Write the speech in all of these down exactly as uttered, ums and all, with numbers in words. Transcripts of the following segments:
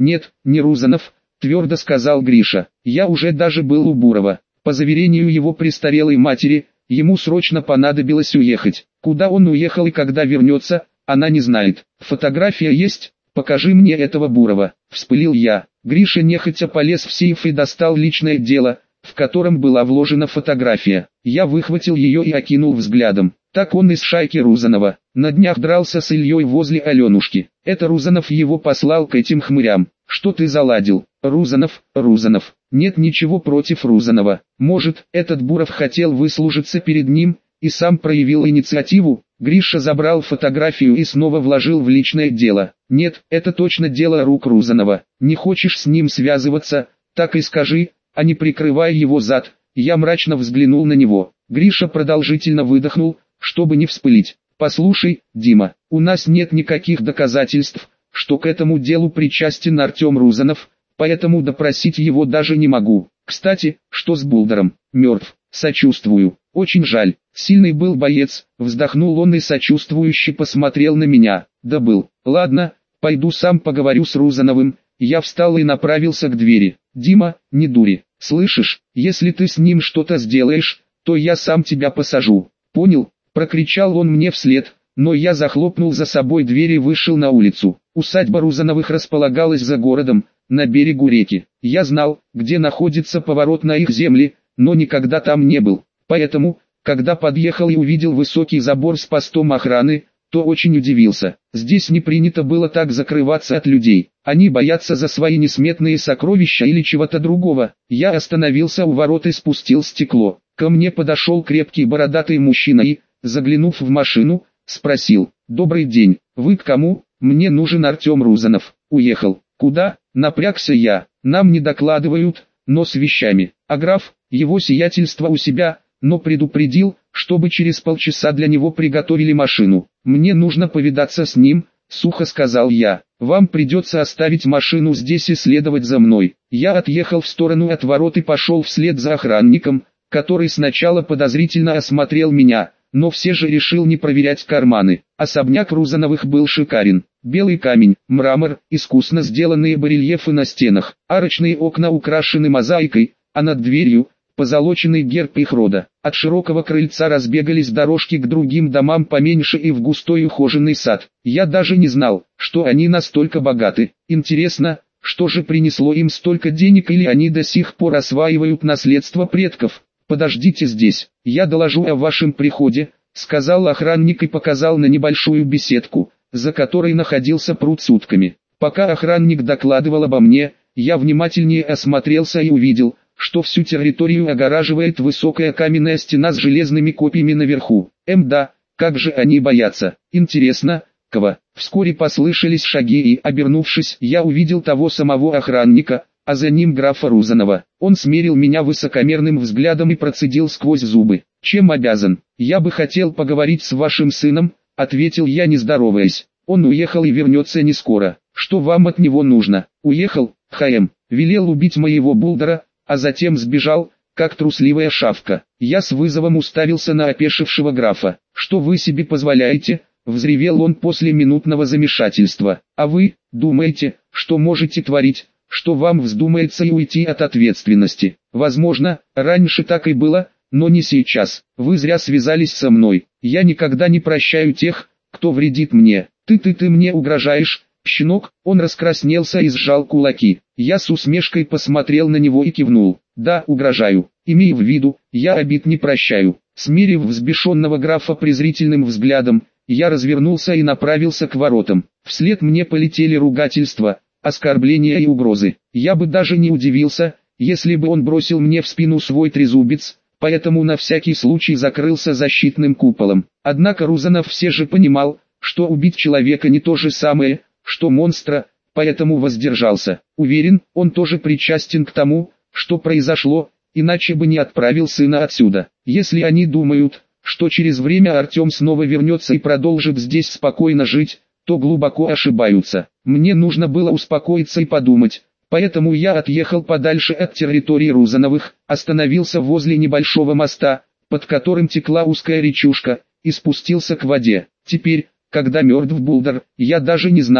Нет, не Рузанов, твердо сказал Гриша. Я уже даже был у Бурова. По заверению его престарелой матери, ему срочно понадобилось уехать. Куда он уехал и когда вернется, она не знает. Фотография есть? Покажи мне этого Бурова. Вспылил я. Гриша нехотя полез в сейф и достал личное дело, в котором была вложена фотография. Я выхватил ее и окинул взглядом. Так он из шайки Рузанова. На днях дрался с Ильей возле Аленушки. Это Рузанов его послал к этим хмырям. Что ты заладил? Рузанов, Рузанов. Нет ничего против Рузанова. Может, этот Буров хотел выслужиться перед ним, и сам проявил инициативу? Гриша забрал фотографию и снова вложил в личное дело. Нет, это точно дело рук Рузанова. Не хочешь с ним связываться, так и скажи, а не прикрывай его зад. Я мрачно взглянул на него. Гриша продолжительно выдохнул, чтобы не вспылить. Послушай, Дима, у нас нет никаких доказательств, что к этому делу причастен Артем Рузанов, поэтому допросить его даже не могу. Кстати, что с Булдером? Мертв. Сочувствую. Очень жаль. Сильный был боец. Вздохнул он и сочувствующе посмотрел на меня. Да был. Ладно, пойду сам поговорю с Рузановым. Я встал и направился к двери. Дима, не дури. Слышишь, если ты с ним что-то сделаешь, то я сам тебя посажу. Понял? Прокричал он мне вслед, но я захлопнул за собой дверь и вышел на улицу. Усадьба Рузановых располагалась за городом, на берегу реки. Я знал, где находится поворот на их земли, но никогда там не был. Поэтому, когда подъехал и увидел высокий забор с постом охраны, то очень удивился. Здесь не принято было так закрываться от людей. Они боятся за свои несметные сокровища или чего-то другого. Я остановился у ворот и спустил стекло. Ко мне подошел крепкий бородатый мужчина и, заглянув в машину, спросил: «Добрый день, вы к кому?» «Мне нужен Артем Рузанов». «Уехал». «Куда?» Напрягся я. «Нам не докладывают, но с вещами». А граф, его сиятельство у себя, но предупредил, чтобы через полчаса для него приготовили машину. «Мне нужно повидаться с ним», — сухо сказал я. «Вам придется оставить машину здесь и следовать за мной». Я отъехал в сторону от ворот и пошел вслед за охранником, который сначала подозрительно осмотрел меня, но все же решил не проверять карманы. Особняк Рузановых был шикарен. Белый камень, мрамор, искусно сделанные барельефы на стенах, арочные окна украшены мозаикой, а над дверью — позолоченный герб их рода. От широкого крыльца разбегались дорожки к другим домам поменьше и в густой ухоженный сад. Я даже не знал, что они настолько богаты. Интересно, что же принесло им столько денег, или они до сих пор осваивают наследство предков? «Подождите здесь, я доложу о вашем приходе», — сказал охранник и показал на небольшую беседку, за которой находился пруд с утками. Пока охранник докладывал обо мне, я внимательнее осмотрелся и увидел, что всю территорию огораживает высокая каменная стена с железными копьями наверху. Эм да, как же они боятся. Интересно, кого? Вскоре послышались шаги и, обернувшись, я увидел того самого охранника, а за ним графа Рузанова. Он смерил меня высокомерным взглядом и процедил сквозь зубы: «Чем обязан?» «Я бы хотел поговорить с вашим сыном», — ответил я, не здороваясь. «Он уехал и вернется не скоро. Что вам от него нужно?» «Уехал, ха-эм, велел убить моего Булдера, а затем сбежал, как трусливая шавка». Я с вызовом уставился на опешившего графа. «Что вы себе позволяете?» — взревел он после минутного замешательства. «А вы, думаете, что можете творить, что вам вздумается, и уйти от ответственности? Возможно, раньше так и было, но не сейчас. Вы зря связались со мной. Я никогда не прощаю тех, кто вредит мне. Ты-ты-ты мне угрожаешь, щенок?» Он раскраснелся и сжал кулаки. Я с усмешкой посмотрел на него и кивнул. «Да, угрожаю. Имей в виду, я обид не прощаю». Смирив взбешенного графа презрительным взглядом, я развернулся и направился к воротам. Вслед мне полетели ругательства, оскорбления и угрозы. Я бы даже не удивился, если бы он бросил мне в спину свой трезубец, поэтому на всякий случай закрылся защитным куполом. Однако Рузанов все же понимал, что убить человека не то же самое, что монстра, поэтому воздержался. Уверен, он тоже причастен к тому, что произошло, иначе бы не отправил сына отсюда. Если они думают, что через время Артем снова вернется и продолжит здесь спокойно жить, то глубоко ошибаются. Мне нужно было успокоиться и подумать, поэтому я отъехал подальше от территории Рузановых, остановился возле небольшого моста, под которым текла узкая речушка, и спустился к воде. Теперь, когда мертв Булдер, я даже не знал,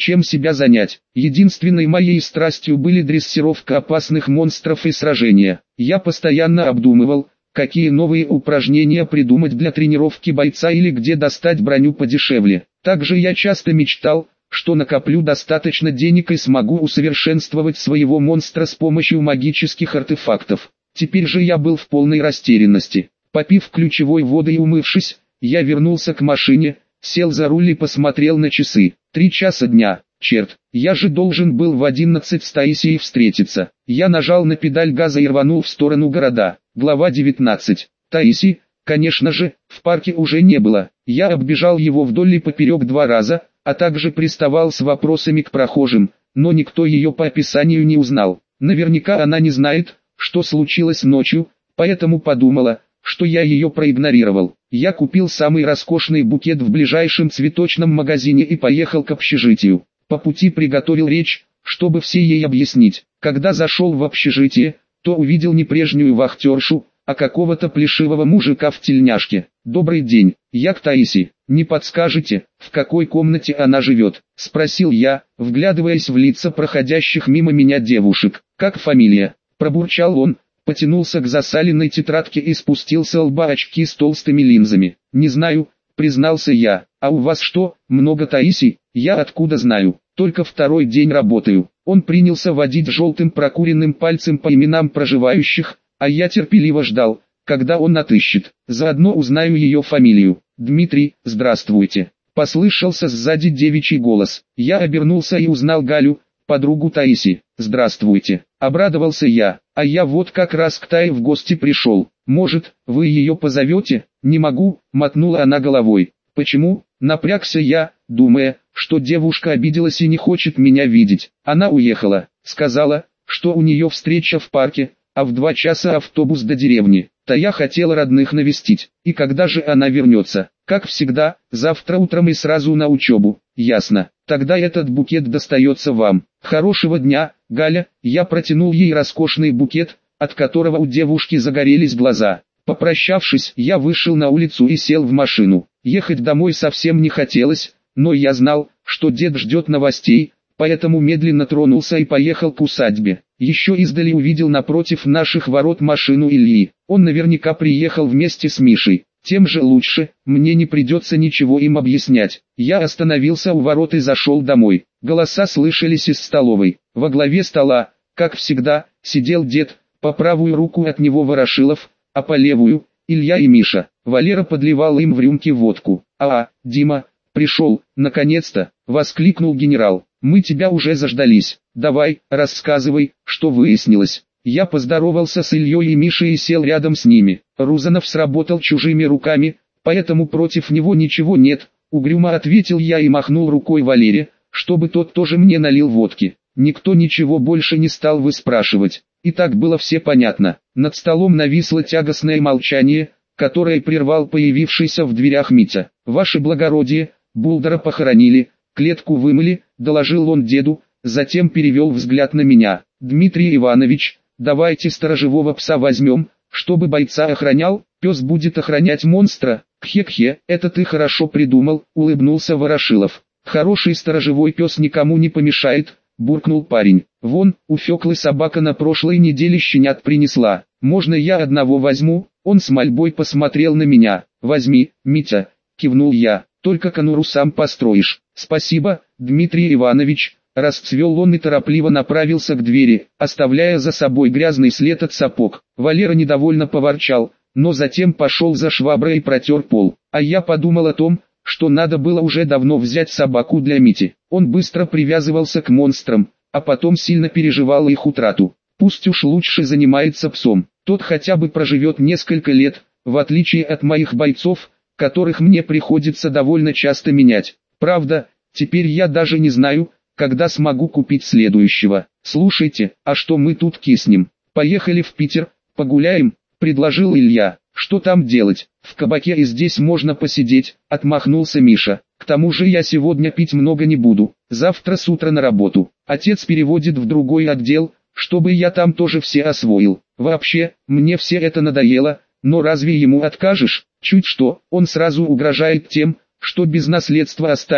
чем себя занять. Единственной моей страстью были дрессировка опасных монстров и сражения. Я постоянно обдумывал, какие новые упражнения придумать для тренировки бойца или где достать броню подешевле. Также я часто мечтал, что накоплю достаточно денег и смогу усовершенствовать своего монстра с помощью магических артефактов. Теперь же я был в полной растерянности. Попив ключевой воды и умывшись, я вернулся к машине, сел за руль и посмотрел на часы. Три часа дня. Черт, я же должен был в одиннадцать с Таисией встретиться. Я нажал на педаль газа и рванул в сторону города. Глава девятнадцать. Таиси, конечно же, в парке уже не было. Я оббежал его вдоль и поперек два раза, а также приставал с вопросами к прохожим, но никто ее по описанию не узнал. Наверняка она не знает, что случилось ночью, поэтому подумала, что я ее проигнорировал. Я купил самый роскошный букет в ближайшем цветочном магазине и поехал к общежитию. По пути приготовил речь, чтобы все ей объяснить. Когда зашел в общежитие, то увидел не прежнюю вахтершу, а какого-то плешивого мужика в тельняшке. «Добрый день, я к Таиси. Не подскажете, в какой комнате она живет?» — спросил я, вглядываясь в лица проходящих мимо меня девушек. «Как фамилия?» — пробурчал он, потянулся к засаленной тетрадке и спустил с лба очки с толстыми линзами. «Не знаю», — признался я. «А у вас что, много Таисий?» «Я откуда знаю? Только второй день работаю». Он принялся водить желтым прокуренным пальцем по именам проживающих, а я терпеливо ждал, когда он отыщет. Заодно узнаю ее фамилию. «Дмитрий, здравствуйте». Послышался сзади девичий голос. Я обернулся и узнал Галю, подругу Таиси. «Здравствуйте», — обрадовался я, «а я вот как раз к Тае в гости пришел. Может, вы ее позовете?» «Не могу», — мотнула она головой. «Почему?» — напрягся я, думая, что девушка обиделась и не хочет меня видеть. Она уехала, сказала, что у нее встреча в парке, а в два часа автобус до деревни. Тая хотела родных навестить. И когда же она вернется? Как всегда, завтра утром и сразу на учебу. Ясно. Тогда этот букет достается вам. Хорошего дня, Галя. Я протянул ей роскошный букет, от которого у девушки загорелись глаза. Попрощавшись, я вышел на улицу и сел в машину. Ехать домой совсем не хотелось, но я знал, что дед ждет новостей, поэтому медленно тронулся и поехал к усадьбе. Еще издали увидел напротив наших ворот машину Ильи. Он наверняка приехал вместе с Мишей. Тем же лучше, мне не придется ничего им объяснять. Я остановился у ворот и зашел домой. Голоса слышались из столовой. Во главе стола, как всегда, сидел дед, по правую руку от него Ворошилов, а по левую – Илья и Миша. Валера подливал им в рюмки водку. «А, Дима, пришел, наконец-то!» – воскликнул генерал. «Мы тебя уже заждались. Давай, рассказывай, что выяснилось». Я поздоровался с Ильей и Мишей и сел рядом с ними. Рузанов сработал чужими руками, поэтому против него ничего нет. Угрюмо ответил я и махнул рукой Валере, чтобы тот тоже мне налил водки. Никто ничего больше не стал выспрашивать. И так было все понятно. Над столом нависло тягостное молчание, которое прервал появившийся в дверях Митя. «Ваше благородие, Булдара похоронили, клетку вымыли», — доложил он деду, затем перевел взгляд на меня. «Дмитрий Иванович, давайте сторожевого пса возьмем, чтобы бойца охранял, пес будет охранять монстра». «Кхе-кхе, это ты хорошо придумал», — улыбнулся Ворошилов. «Хороший сторожевой пес никому не помешает», — буркнул парень. «Вон, у Феклы собака на прошлой неделе щенят принесла. Можно я одного возьму?» Он с мольбой посмотрел на меня. «Возьми, Митя», — кивнул я, — «только конуру сам построишь». «Спасибо, Дмитрий Иванович», — расцвел он и торопливо направился к двери, оставляя за собой грязный след от сапог. Валера недовольно поворчал, но затем пошел за шваброй и протер пол. А я подумал о том, что надо было уже давно взять собаку для Мити. Он быстро привязывался к монстрам, а потом сильно переживал их утрату. Пусть уж лучше занимается псом, тот хотя бы проживет несколько лет, в отличие от моих бойцов, которых мне приходится довольно часто менять. Правда, теперь я даже не знаю, когда смогу купить следующего. «Слушайте, а что мы тут киснем? Поехали в Питер, погуляем», — предложил Илья. «Что там делать? В кабаке и здесь можно посидеть», — отмахнулся Миша. «К тому же я сегодня пить много не буду, завтра с утра на работу. Отец переводит в другой отдел, чтобы я там тоже все освоил. Вообще, мне все это надоело, но разве ему откажешь? Чуть что, он сразу угрожает тем, что без наследства оставит»,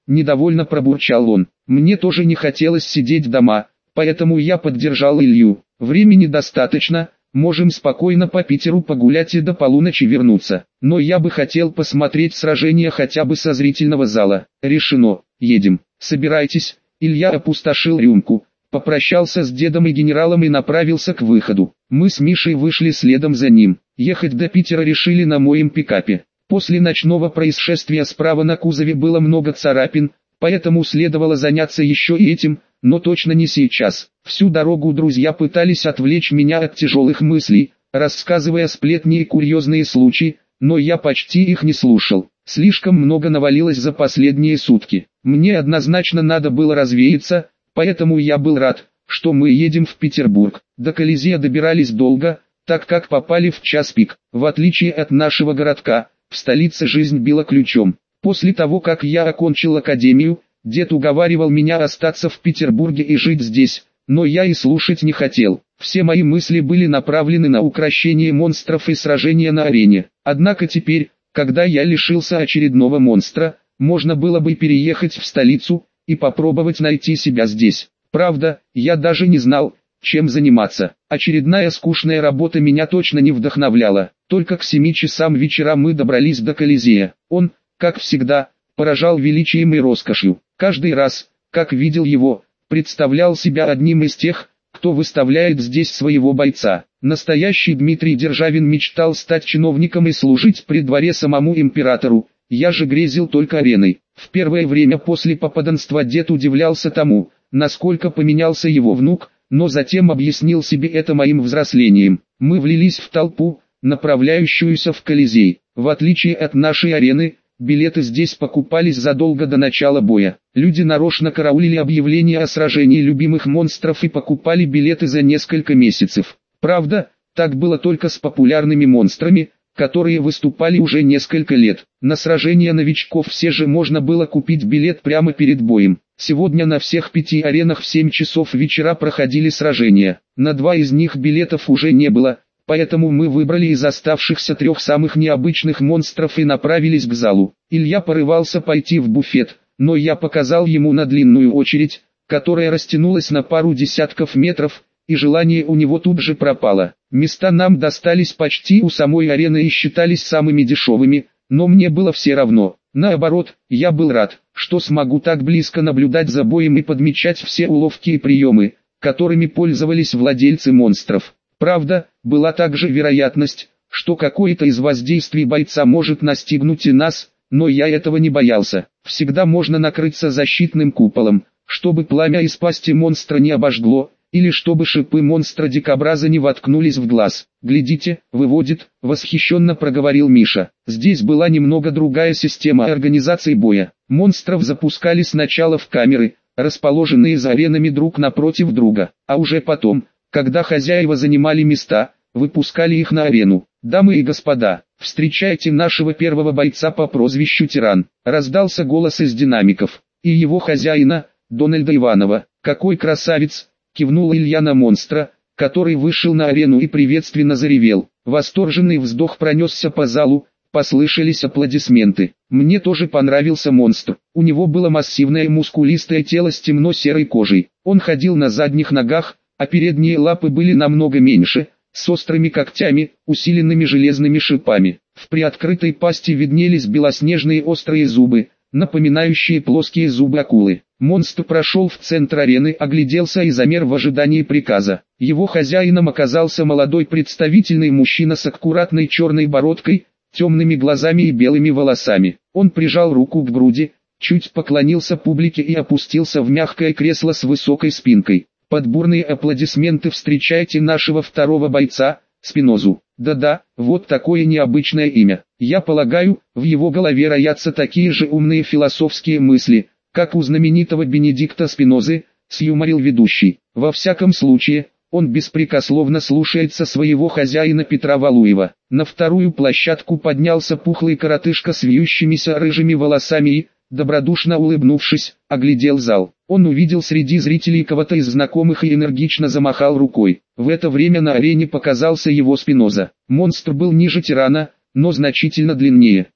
недовольно пробурчал он. Мне тоже не хотелось сидеть дома, поэтому я поддержал Илью. Времени достаточно, можем спокойно по Питеру погулять и до полуночи вернуться. Но я бы хотел посмотреть сражение хотя бы со зрительного зала. Решено, едем. Собирайтесь. Илья опустошил рюмку, попрощался с дедом и генералом и направился к выходу. Мы с Мишей вышли следом за ним. Ехать до Питера решили на моем пикапе. После ночного происшествия справа на кузове было много царапин, поэтому следовало заняться еще и этим, но точно не сейчас. Всю дорогу друзья пытались отвлечь меня от тяжелых мыслей, рассказывая сплетни и курьезные случаи, но я почти их не слушал. Слишком много навалилось за последние сутки. Мне однозначно надо было развеяться, поэтому я был рад, что мы едем в Петербург. До Колизея добирались долго, так как попали в час пик. В отличие от нашего городка, в столице жизнь била ключом. После того, как я окончил академию, дед уговаривал меня остаться в Петербурге и жить здесь, но я и слушать не хотел. Все мои мысли были направлены на укрощение монстров и сражения на арене. Однако теперь, когда я лишился очередного монстра, можно было бы переехать в столицу и попробовать найти себя здесь. Правда, я даже не знал, чем заниматься. Очередная скучная работа меня точно не вдохновляла. Только к семи часам вечера мы добрались до Колизея. Он, как всегда, поражал величием и роскошью. Каждый раз, как видел его, представлял себя одним из тех, кто выставляет здесь своего бойца. Настоящий Дмитрий Державин мечтал стать чиновником и служить при дворе самому императору. Я же грезил только ареной. В первое время после попаданства дед удивлялся тому, насколько поменялся его внук, но затем объяснил себе это моим взрослением. Мы влились в толпу, направляющуюся в Колизей. В отличие от нашей арены, билеты здесь покупались задолго до начала боя. Люди нарочно караулили объявления о сражении любимых монстров и покупали билеты за несколько месяцев. Правда, так было только с популярными монстрами, которые выступали уже несколько лет. На сражения новичков все же можно было купить билет прямо перед боем. Сегодня на всех пяти аренах в семь часов вечера проходили сражения. На два из них билетов уже не было, поэтому мы выбрали из оставшихся трех самых необычных монстров и направились к залу. Илья порывался пойти в буфет, но я показал ему на длинную очередь, которая растянулась на пару десятков метров, и желание у него тут же пропало. Места нам достались почти у самой арены и считались самыми дешевыми, но мне было все равно. Наоборот, я был рад, что смогу так близко наблюдать за боем и подмечать все уловки и приемы, которыми пользовались владельцы монстров. Правда, была также вероятность, что какое-то из воздействий бойца может настигнуть и нас, но я этого не боялся. Всегда можно накрыться защитным куполом, чтобы пламя из пасти монстра не обожгло, или чтобы шипы монстра-дикобраза не воткнулись в глаз. «Глядите, выводит», — восхищенно проговорил Миша. Здесь была немного другая система организации боя. Монстров запускали сначала в камеры, расположенные за аренами друг напротив друга, а уже потом, когда хозяева занимали места, выпускали их на арену. «Дамы и господа, встречайте нашего первого бойца по прозвищу Тиран», — раздался голос из динамиков. «И его хозяина, Дональда Иванова». «Какой красавец!» — кивнул Илья на монстра, который вышел на арену и приветственно заревел. Восторженный вздох пронесся по залу, послышались аплодисменты. Мне тоже понравился монстр. У него было массивное мускулистое тело с темно-серой кожей. Он ходил на задних ногах, а передние лапы были намного меньше, с острыми когтями, усиленными железными шипами. В приоткрытой пасти виднелись белоснежные острые зубы, напоминающие плоские зубы акулы. Монстр прошел в центр арены, огляделся и замер в ожидании приказа. Его хозяином оказался молодой представительный мужчина с аккуратной черной бородкой, темными глазами и белыми волосами. Он прижал руку к груди, чуть поклонился публике и опустился в мягкое кресло с высокой спинкой. Под бурные аплодисменты встречайте нашего второго бойца, Спинозу. Да-да, вот такое необычное имя. Я полагаю, в его голове роятся такие же умные философские мысли, как у знаменитого Бенедикта Спинозы, сюморил ведущий. Во всяком случае, он беспрекословно слушается своего хозяина Петра Валуева. На вторую площадку поднялся пухлый коротышка с вьющимися рыжими волосами и, добродушно улыбнувшись, оглядел зал. Он увидел среди зрителей кого-то из знакомых и энергично замахал рукой. В это время на арене показался его Спиноза. Монстр был ниже Тирана, но значительно длиннее.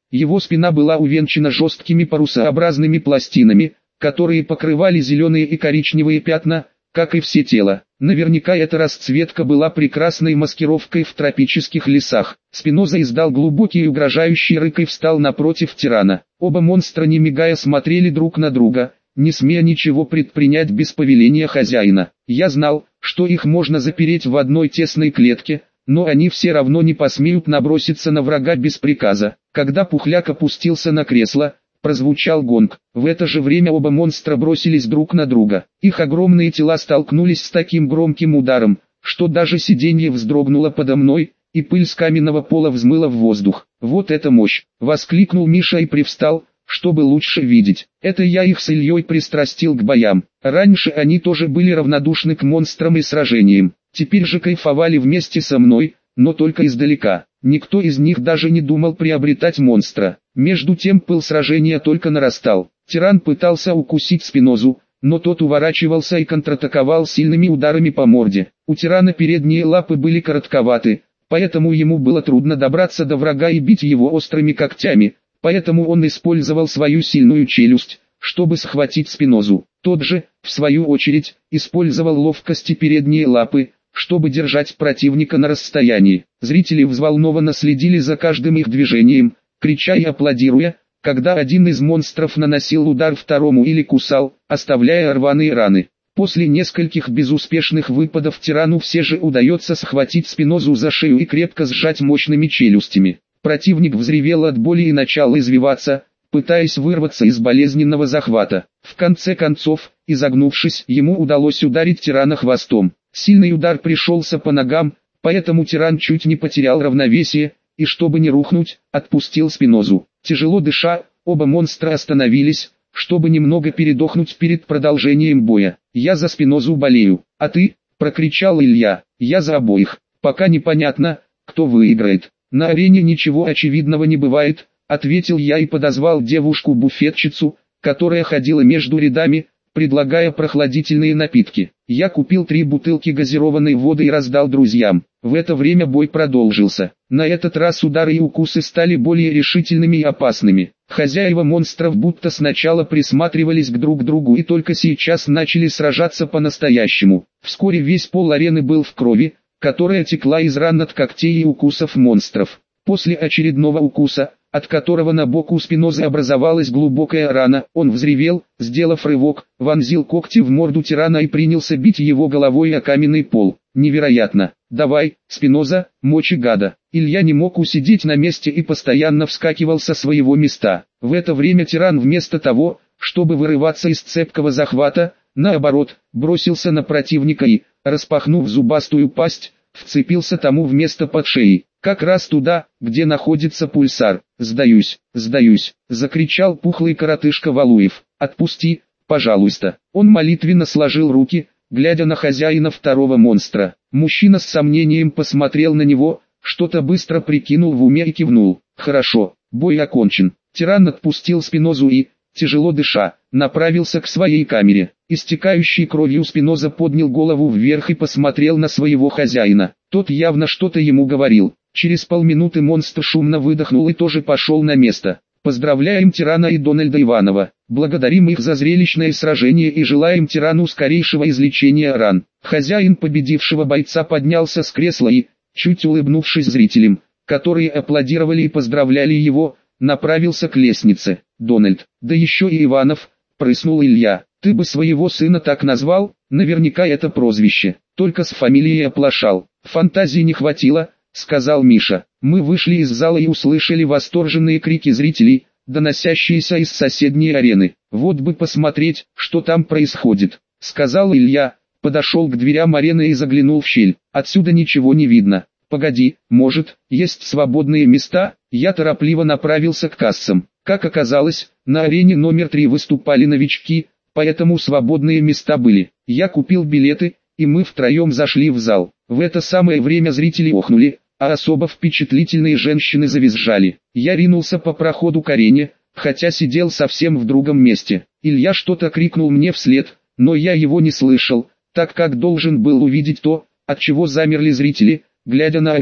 Его спина была увенчана жесткими парусообразными пластинами, которые покрывали зеленые и коричневые пятна, как и все тело. Наверняка эта расцветка была прекрасной маскировкой в тропических лесах. Спиноза издал глубокий и угрожающий рык и встал напротив тирана. Оба монстра не мигая смотрели друг на друга, не смея ничего предпринять без повеления хозяина. Я знал, что их можно запереть в одной тесной клетке, но они все равно не посмеют наброситься на врага без приказа. Когда Пухляк опустился на кресло, прозвучал гонг. В это же время оба монстра бросились друг на друга. Их огромные тела столкнулись с таким громким ударом, что даже сиденье вздрогнуло подо мной, и пыль с каменного пола взмыла в воздух. «Вот это мощь!» — воскликнул Миша и привстал, чтобы лучше видеть. Это я их с Ильей пристрастил к боям. Раньше они тоже были равнодушны к монстрам и сражениям. Теперь же кайфовали вместе со мной, но только издалека. Никто из них даже не думал приобретать монстра. Между тем пыл сражения только нарастал. Тиран пытался укусить Спинозу, но тот уворачивался и контратаковал сильными ударами по морде. У тирана передние лапы были коротковаты, поэтому ему было трудно добраться до врага и бить его острыми когтями, поэтому он использовал свою сильную челюсть, чтобы схватить Спинозу. Тот же, в свою очередь, использовал ловкость и передние лапы, чтобы держать противника на расстоянии. Зрители взволнованно следили за каждым их движением, крича и аплодируя, когда один из монстров наносил удар второму или кусал, оставляя рваные раны. После нескольких безуспешных выпадов тирану все же удается схватить Спинозу за шею и крепко сжать мощными челюстями. Противник взревел от боли и начал извиваться, пытаясь вырваться из болезненного захвата. В конце концов, изогнувшись, ему удалось ударить тирана хвостом. Сильный удар пришелся по ногам, поэтому тиран чуть не потерял равновесие, и чтобы не рухнуть, отпустил Спинозу. Тяжело дыша, оба монстра остановились, чтобы немного передохнуть перед продолжением боя. «Я за Спинозу болею, а ты?» – прокричал Илья. «Я за обоих. Пока непонятно, кто выиграет. На арене ничего очевидного не бывает», – ответил я и подозвал девушку-буфетчицу, которая ходила между рядами, предлагая прохладительные напитки. Я купил три бутылки газированной воды и раздал друзьям. В это время бой продолжился. На этот раз удары и укусы стали более решительными и опасными. Хозяева монстров будто сначала присматривались к друг другу и только сейчас начали сражаться по-настоящему. Вскоре весь пол арены был в крови, которая текла из ран от когтей и укусов монстров. После очередного укуса, от которого на боку у Спинозы образовалась глубокая рана, он взревел, сделав рывок, вонзил когти в морду тирана и принялся бить его головой о каменный пол. Невероятно! «Давай, Спиноза, мочи гада!» Илья не мог усидеть на месте и постоянно вскакивал со своего места. В это время тиран вместо того, чтобы вырываться из цепкого захвата, наоборот, бросился на противника и, распахнув зубастую пасть, вцепился тому вместо под шеей. Как раз туда, где находится пульсар. «Сдаюсь, сдаюсь!» — закричал пухлый коротышка Валуев. «Отпусти, пожалуйста!» Он молитвенно сложил руки, глядя на хозяина второго монстра. Мужчина с сомнением посмотрел на него, что-то быстро прикинул в уме и кивнул. «Хорошо, бой окончен». Тиран отпустил Спинозу и, тяжело дыша, направился к своей камере. Истекающий кровью Спиноза поднял голову вверх и посмотрел на своего хозяина. Тот явно что-то ему говорил. Через полминуты монстр шумно выдохнул и тоже пошел на место. «Поздравляем тирана и Дональда Иванова. Благодарим их за зрелищное сражение и желаем тирану скорейшего излечения ран». Хозяин победившего бойца поднялся с кресла и, чуть улыбнувшись зрителям, которые аплодировали и поздравляли его, направился к лестнице. «Дональд, да еще и Иванов», — прыснул Илья. «Ты бы своего сына так назвал? Наверняка это прозвище. Только с фамилией оплошал». «Фантазии не хватило», — сказал Миша. Мы вышли из зала и услышали восторженные крики зрителей, доносящиеся из соседней арены. «Вот бы посмотреть, что там происходит», — сказал Илья, подошел к дверям арены и заглянул в щель. «Отсюда ничего не видно». «Погоди, может, есть свободные места?» Я торопливо направился к кассам. Как оказалось, на арене номер три выступали новички, поэтому свободные места были. Я купил билеты, и мы втроем зашли в зал. В это самое время зрители охнули, а особо впечатлительные женщины завизжали. Я ринулся по проходу к арене, хотя сидел совсем в другом месте. Илья что-то крикнул мне вслед, но я его не слышал, так как должен был увидеть то, от чего замерли зрители, глядя на арену.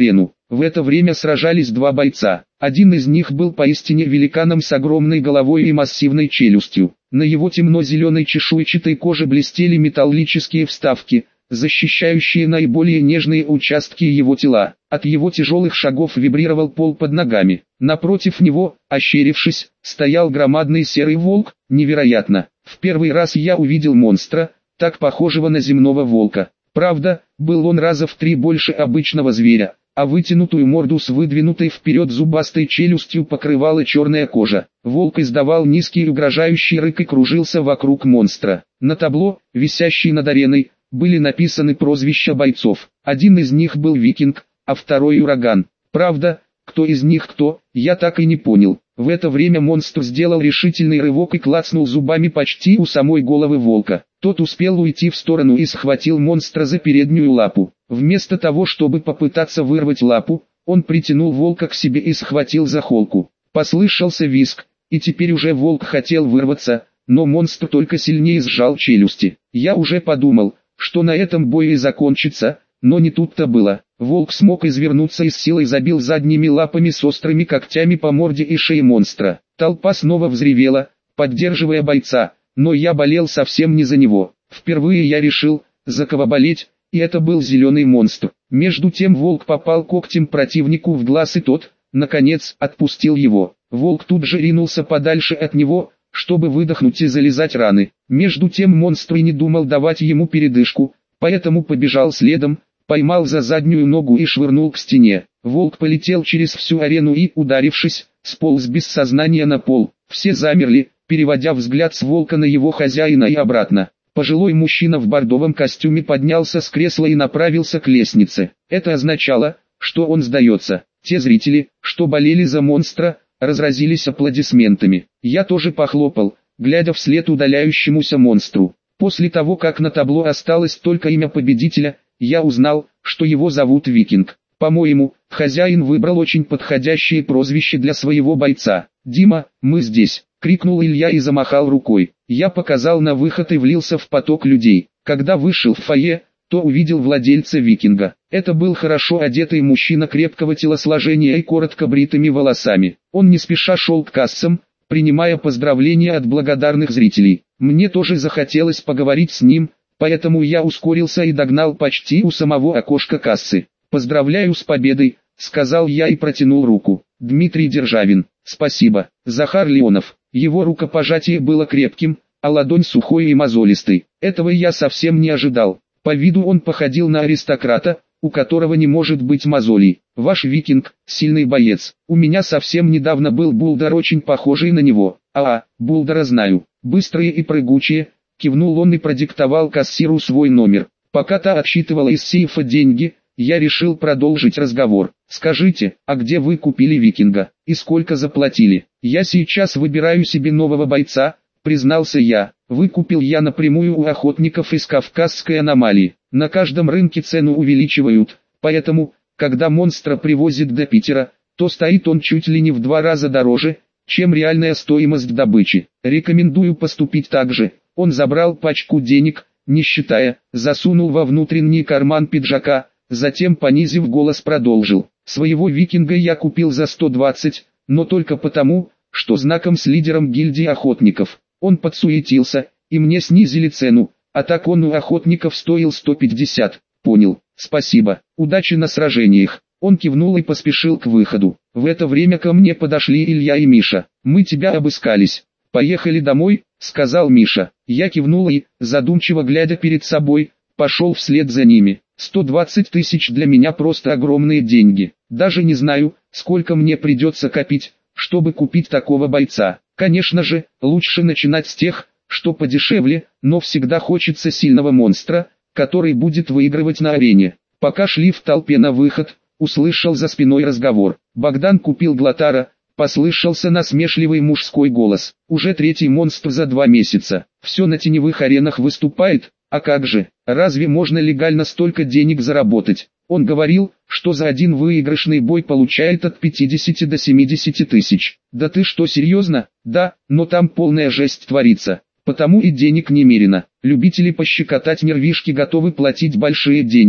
В это время сражались два бойца. Один из них был поистине великаном с огромной головой и массивной челюстью. На его темно-зеленой чешуйчатой коже блестели металлические вставки, защищающие наиболее нежные участки его тела. От его тяжелых шагов вибрировал пол под ногами. Напротив него, ощерившись, стоял громадный серый волк. Невероятно! В первый раз я увидел монстра, так похожего на земного волка. Правда, был он раза в три больше обычного зверя, а вытянутую морду с выдвинутой вперед зубастой челюстью покрывала черная кожа. Волк издавал низкий угрожающий рык и кружился вокруг монстра. На табло, висящей над ареной, были написаны прозвища бойцов. Один из них был Викинг, а второй Ураган. Правда, кто из них кто, я так и не понял. В это время монстр сделал решительный рывок и клацнул зубами почти у самой головы волка. Тот успел уйти в сторону и схватил монстра за переднюю лапу. Вместо того, чтобы попытаться вырвать лапу, он притянул волка к себе и схватил за холку. Послышался визг, и теперь уже волк хотел вырваться, но монстр только сильнее сжал челюсти. Я уже подумал, что на этом бой и закончится, но не тут-то было. Волк смог извернуться и с силой забил задними лапами с острыми когтями по морде и шее монстра. Толпа снова взревела, поддерживая бойца, но я болел совсем не за него. Впервые я решил, за кого болеть, и это был зеленый монстр. Между тем волк попал когтем противнику в глаз, и тот, наконец, отпустил его. Волк тут же ринулся подальше от него, чтобы выдохнуть и залезать раны. Между тем монстр и не думал давать ему передышку, поэтому побежал следом, поймал за заднюю ногу и швырнул к стене. Волк полетел через всю арену и, ударившись, сполз без сознания на пол. Все замерли, переводя взгляд с волка на его хозяина и обратно. Пожилой мужчина в бордовом костюме поднялся с кресла и направился к лестнице. Это означало, что он сдается. Те зрители, что болели за монстра, разразились аплодисментами. Я тоже похлопал, глядя вслед удаляющемуся монстру. После того, как на табло осталось только имя победителя, я узнал, что его зовут Викинг. По-моему, хозяин выбрал очень подходящее прозвище для своего бойца. «Дима, мы здесь!» — крикнул Илья и замахал рукой. Я показал на выход и влился в поток людей. Когда вышел в фойе, то увидел владельца Викинга. Это был хорошо одетый мужчина крепкого телосложения и коротко бритыми волосами. Он не спеша шел к кассам, принимая поздравления от благодарных зрителей. Мне тоже захотелось поговорить с ним, поэтому я ускорился и догнал почти у самого окошка кассы. «Поздравляю с победой», — сказал я и протянул руку. «Дмитрий Державин». «Спасибо». «Захар Леонов». Его рукопожатие было крепким, а ладонь сухой и мозолистой. Этого я совсем не ожидал. По виду он походил на аристократа, у которого не может быть мозолей. «Ваш Викинг, сильный боец. У меня совсем недавно был Булдер, очень похожий на него». «А, Булдера знаю. Быстрые и прыгучие», — кивнул он и продиктовал кассиру свой номер. Пока та отсчитывала из сейфа деньги, я решил продолжить разговор. «Скажите, а где вы купили Викинга? И сколько заплатили?» «Я сейчас выбираю себе нового бойца», — признался я. «Выкупил я напрямую у охотников из Кавказской аномалии. На каждом рынке цену увеличивают, поэтому, когда монстра привозят до Питера, то стоит он чуть ли не в два раза дороже, чем реальная стоимость добычи. Рекомендую поступить так же». Он забрал пачку денег, не считая, засунул во внутренний карман пиджака, затем, понизив голос, продолжил. «Своего Викинга я купил за сто двадцать, но только потому, что знаком с лидером гильдии охотников. Он подсуетился, и мне снизили цену, а так он у охотников стоил сто пятьдесят. «Понял, спасибо, удачи на сражениях». Он кивнул и поспешил к выходу. В это время ко мне подошли Илья и Миша. «Мы тебя обыскались. Поехали домой», — сказал Миша. Я кивнул и, задумчиво глядя перед собой, пошел вслед за ними. сто двадцать тысяч для меня просто огромные деньги. Даже не знаю, сколько мне придется копить, чтобы купить такого бойца. Конечно же, лучше начинать с тех, что подешевле, но всегда хочется сильного монстра, который будет выигрывать на арене. Пока шли в толпе на выход, услышал за спиной разговор. «Богдан купил Глотара», послышался насмешливый мужской голос. «Уже третий монстр за два месяца. Все на теневых аренах выступает, а как же, разве можно легально столько денег заработать?» Он говорил, что за один выигрышный бой получает от пятидесяти до семидесяти тысяч. «Да ты что, серьезно?» «Да, но там полная жесть творится. Потому и денег немерено. Любители пощекотать нервишки готовы платить большие деньги.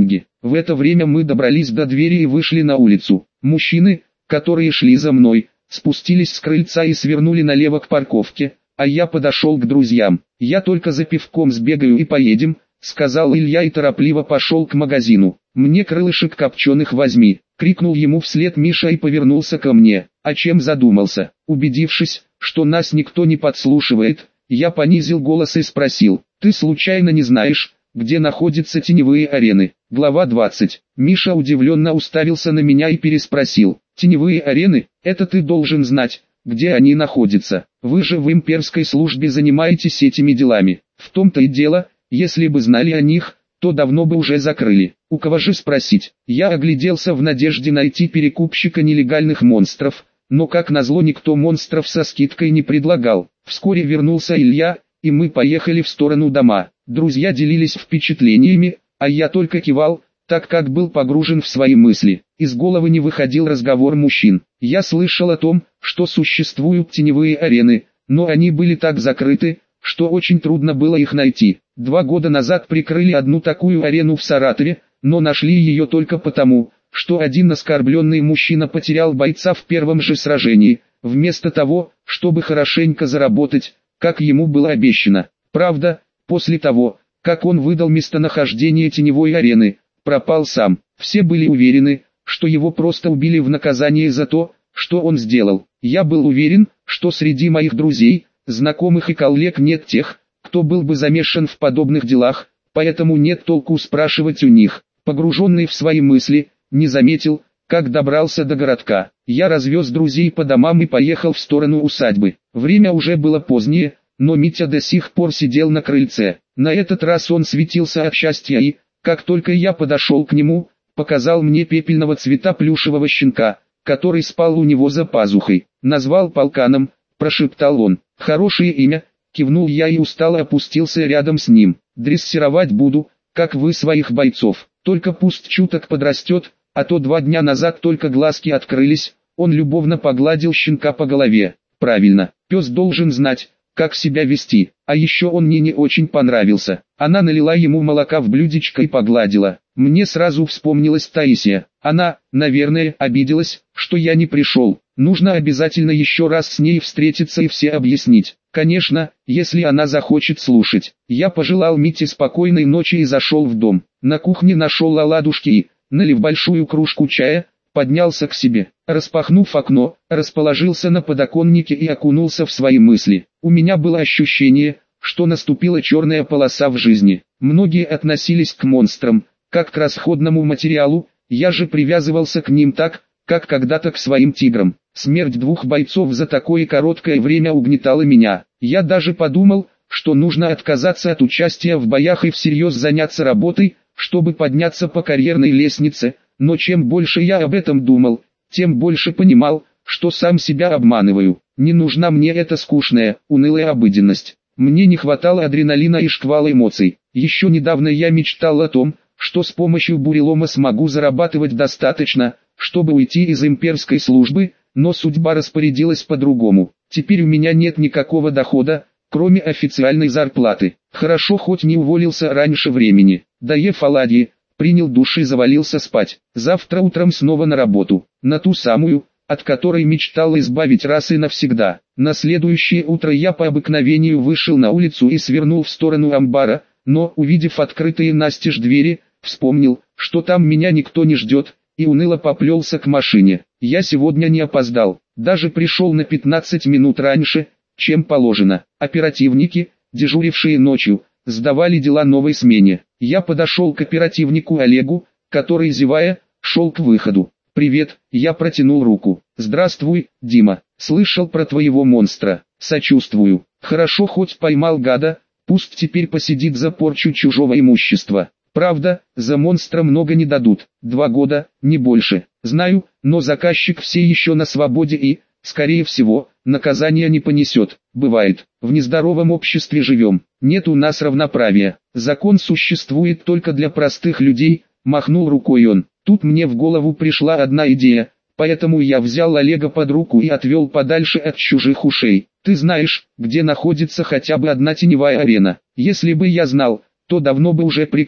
В это время мы добрались до двери и вышли на улицу. Мужчины, которые шли за мной, спустились с крыльца и свернули налево к парковке, а я подошел к друзьям. «Я только за пивком сбегаю и поедем», — сказал Илья и торопливо пошел к магазину. «Мне крылышек копченых возьми», — крикнул ему вслед Миша и повернулся ко мне. «О чем задумался?» Убедившись, что нас никто не подслушивает, я понизил голос и спросил: «Ты случайно не знаешь, где находятся теневые арены?» Глава двадцать. Миша удивленно уставился на меня и переспросил: «Теневые арены? Это ты должен знать, где они находятся. Вы же в имперской службе занимаетесь этими делами». «В том-то и дело, если бы знали о них, то давно бы уже закрыли. У кого же спросить?» Я огляделся в надежде найти перекупщика нелегальных монстров, но как назло никто монстров со скидкой не предлагал. Вскоре вернулся Илья, и мы поехали в сторону дома. Друзья делились впечатлениями, а я только кивал, так как был погружен в свои мысли. Из головы не выходил разговор мужчин. Я слышал о том, что существуют теневые арены, но они были так закрыты, что очень трудно было их найти. Два года назад прикрыли одну такую арену в Саратове, но нашли ее только потому, что один оскорбленный мужчина потерял бойца в первом же сражении, вместо того, чтобы хорошенько заработать, как ему было обещано. Правда, после того, как он выдал местонахождение теневой арены, пропал сам. Все были уверены, что его просто убили в наказание за то, что он сделал. Я был уверен, что среди моих друзей, знакомых и коллег нет тех, кто был бы замешан в подобных делах, поэтому нет толку спрашивать у них. Погруженный в свои мысли, не заметил, как добрался до городка. Я развез друзей по домам и поехал в сторону усадьбы. Время уже было позднее, но Митя до сих пор сидел на крыльце. На этот раз он светился от счастья и, как только я подошел к нему, показал мне пепельного цвета плюшевого щенка, который спал у него за пазухой. Назвал полканом, прошептал он. «Хорошее имя», кивнул я и устало опустился рядом с ним. «Дрессировать буду, как вы своих бойцов, только пусть чуток подрастет, а то два дня назад только глазки открылись». Он любовно погладил щенка по голове. «Правильно, пес должен знать, как себя вести, а еще он мне не очень понравился». Она налила ему молока в блюдечко и погладила. Мне сразу вспомнилась Таисия. Она, наверное, обиделась, что я не пришел. Нужно обязательно еще раз с ней встретиться и все объяснить. Конечно, если она захочет слушать. Я пожелал Мите спокойной ночи и зашел в дом. На кухне нашел оладушки и, налив большую кружку чая, поднялся к себе. Распахнув окно, расположился на подоконнике и окунулся в свои мысли. У меня было ощущение, что наступила черная полоса в жизни. Многие относились к монстрам, как к расходному материалу, я же привязывался к ним так, как когда-то к своим тиграм. Смерть двух бойцов за такое короткое время угнетала меня. Я даже подумал, что нужно отказаться от участия в боях и всерьез заняться работой, чтобы подняться по карьерной лестнице, но чем больше я об этом думал, тем больше понимал, что сам себя обманываю. Не нужна мне эта скучная, унылая обыденность. Мне не хватало адреналина и шквала эмоций. Еще недавно я мечтал о том, что с помощью бурелома смогу зарабатывать достаточно, чтобы уйти из имперской службы, но судьба распорядилась по-другому. Теперь у меня нет никакого дохода, кроме официальной зарплаты. Хорошо хоть не уволился раньше времени. Доев оладьи, принял душ и завалился спать. Завтра утром снова на работу, на ту самую, от которой мечтал избавить раз и навсегда. На следующее утро я по обыкновению вышел на улицу и свернул в сторону амбара, но, увидев открытые настежь двери, вспомнил, что там меня никто не ждет, и уныло поплелся к машине. Я сегодня не опоздал, даже пришел на пятнадцать минут раньше, чем положено. Оперативники, дежурившие ночью, сдавали дела новой смене. Я подошел к оперативнику Олегу, который, зевая, шел к выходу. «Привет», я протянул руку. «Здравствуй, Дима, слышал про твоего монстра, сочувствую. Хорошо хоть поймал гада, пусть теперь посидит за порчу чужого имущества. Правда, за монстра много не дадут, два года, не больше. Знаю, но заказчик все еще на свободе и, скорее всего, наказания не понесет. Бывает, в нездоровом обществе живем, нет у нас равноправия. Закон существует только для простых людей», махнул рукой он. Тут мне в голову пришла одна идея, поэтому я взял Олега под руку и отвел подальше от чужих ушей. «Ты знаешь, где находится хотя бы одна теневая арена?» «Если бы я знал, то давно бы уже прикрыл»,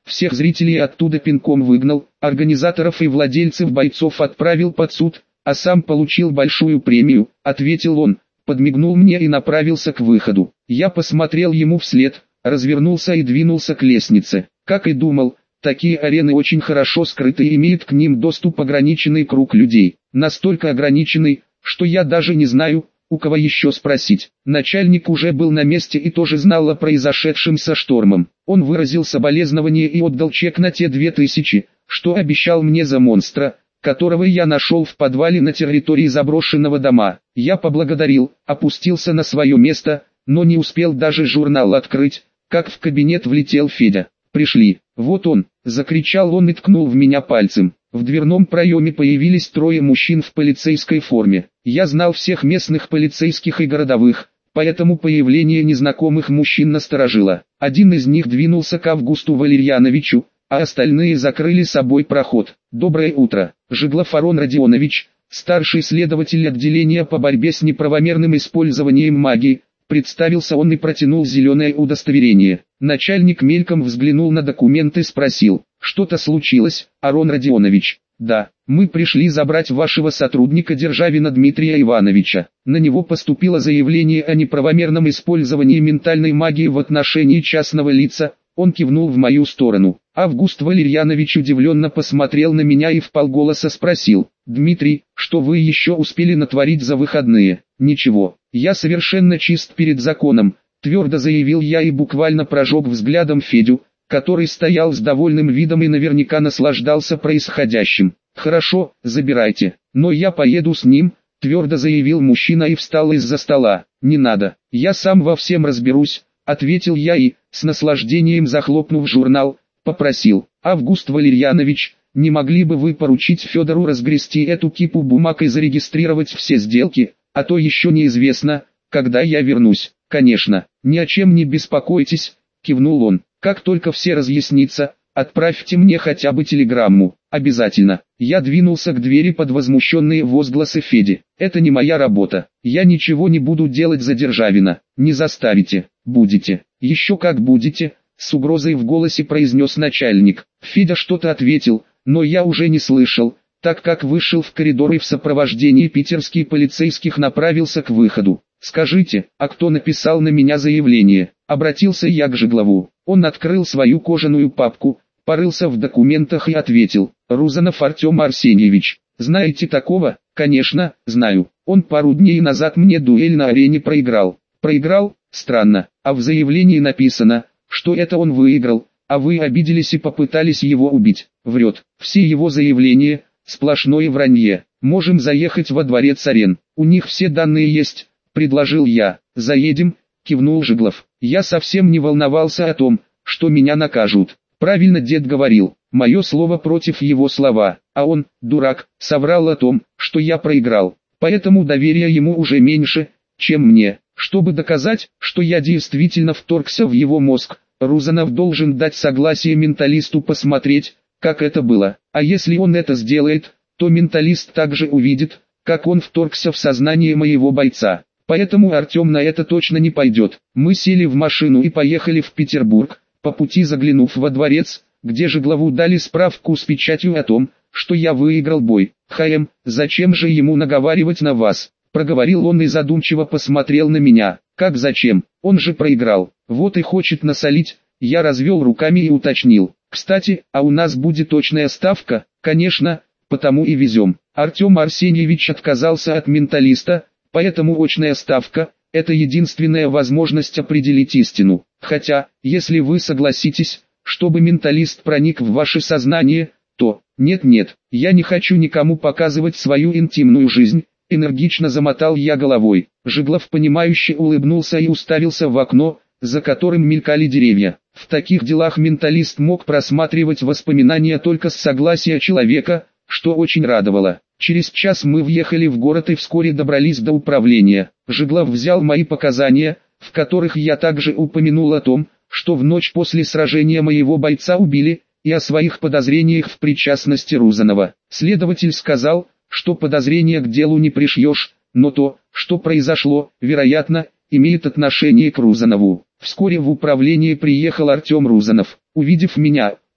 всех зрителей оттуда пинком выгнал, организаторов и владельцев бойцов отправил под суд, а сам получил большую премию», — ответил он, подмигнул мне и направился к выходу. Я посмотрел ему вслед, развернулся и двинулся к лестнице. Как и думал, такие арены очень хорошо скрыты и имеет к ним доступ ограниченный круг людей. Настолько ограниченный, что я даже не знаю, у кого еще спросить. Начальник уже был на месте и тоже знал о произошедшем со штормом. Он выразил соболезнование и отдал чек на те две тысячи, что обещал мне за монстра, которого я нашел в подвале на территории заброшенного дома. Я поблагодарил, опустился на свое место, но не успел даже журнал открыть, как в кабинет влетел Федя. «Пришли, вот он», — закричал он и ткнул в меня пальцем. В дверном проеме появились трое мужчин в полицейской форме. Я знал всех местных полицейских и городовых, поэтому появление незнакомых мужчин насторожило. Один из них двинулся к Августу Валерьяновичу, а остальные закрыли собой проход. «Доброе утро, Жиглов Арон Родионович, старший следователь отделения по борьбе с неправомерным использованием магии», представился он и протянул зеленое удостоверение. Начальник мельком взглянул на документ и спросил: «Что-то случилось, Арон Родионович?» «Да, мы пришли забрать вашего сотрудника Державина Дмитрия Ивановича. На него поступило заявление о неправомерном использовании ментальной магии в отношении частного лица». Он кивнул в мою сторону. Август Валерьянович удивленно посмотрел на меня и вполголоса спросил: «Дмитрий, что вы еще успели натворить за выходные?» «Ничего, я совершенно чист перед законом», — твердо заявил я и буквально прожег взглядом Федю, который стоял с довольным видом и наверняка наслаждался происходящим. «Хорошо, забирайте, но я поеду с ним», — твердо заявил мужчина и встал из-за стола. «Не надо, я сам во всем разберусь», — ответил я и, с наслаждением захлопнув журнал, попросил: «Август Валерьянович, не могли бы вы поручить Федору разгрести эту кипу бумаг и зарегистрировать все сделки, а то еще неизвестно, когда я вернусь». «Конечно, ни о чем не беспокойтесь», — кивнул он. «Как только все разъяснится, отправьте мне хотя бы телеграмму». «Обязательно». Я двинулся к двери под возмущенные возгласы Феди. «Это не моя работа. Я ничего не буду делать за Державина». «Не заставите». «Будете». «Еще как будете», — с угрозой в голосе произнес начальник. Федя что-то ответил, но я уже не слышал, так как вышел в коридор и в сопровождении питерских полицейских направился к выходу. «Скажите, а кто написал на меня заявление?» Обратился я к Жиглову. Он открыл свою кожаную папку, порылся в документах и ответил: «Рузанов Артем Арсеньевич». «Знаете такого?» «Конечно, знаю. Он пару дней назад мне дуэль на арене проиграл». «Проиграл? Странно. А в заявлении написано, что это он выиграл, а вы обиделись и попытались его убить». «Врет. Все его заявления – сплошное вранье. Можем заехать во дворец арен. У них все данные есть», – предложил я. «Заедем», – кивнул Жиглов. Я совсем не волновался о том, что меня накажут. Правильно дед говорил, мое слово против его слова, а он, дурак, соврал о том, что я проиграл. Поэтому доверия ему уже меньше, чем мне. Чтобы доказать, что я действительно вторгся в его мозг, Рузанов должен дать согласие менталисту посмотреть, как это было. А если он это сделает, то менталист также увидит, как он вторгся в сознание моего бойца. Поэтому Артем на это точно не пойдет. Мы сели в машину и поехали в Петербург, по пути заглянув во дворец, где Жиглову дали справку с печатью о том, что я выиграл бой. «Хаем, зачем же ему наговаривать на вас?» – проговорил он и задумчиво посмотрел на меня. «Как зачем? Он же проиграл. Вот и хочет насолить». Я развел руками и уточнил: «Кстати, а у нас будет точная ставка?» «Конечно, потому и везем». Артем Арсеньевич отказался от менталиста, поэтому очная ставка – это единственная возможность определить истину. Хотя, если вы согласитесь, чтобы менталист проник в ваше сознание, то... Нет-нет, я не хочу никому показывать свою интимную жизнь, энергично замотал я головой. Жиглов понимающе улыбнулся и уставился в окно, за которым мелькали деревья. В таких делах менталист мог просматривать воспоминания только с согласия человека, что очень радовало. Через час мы въехали в город и вскоре добрались до управления. Жиглов взял мои показания, в которых я также упомянул о том, что в ночь после сражения моего бойца убили, и о своих подозрениях в причастности Рузанова. Следователь сказал, что подозрения к делу не пришьешь, но то, что произошло, вероятно, имеет отношение к Рузанову. Вскоре в управление приехал Артем Рузанов. Увидев меня,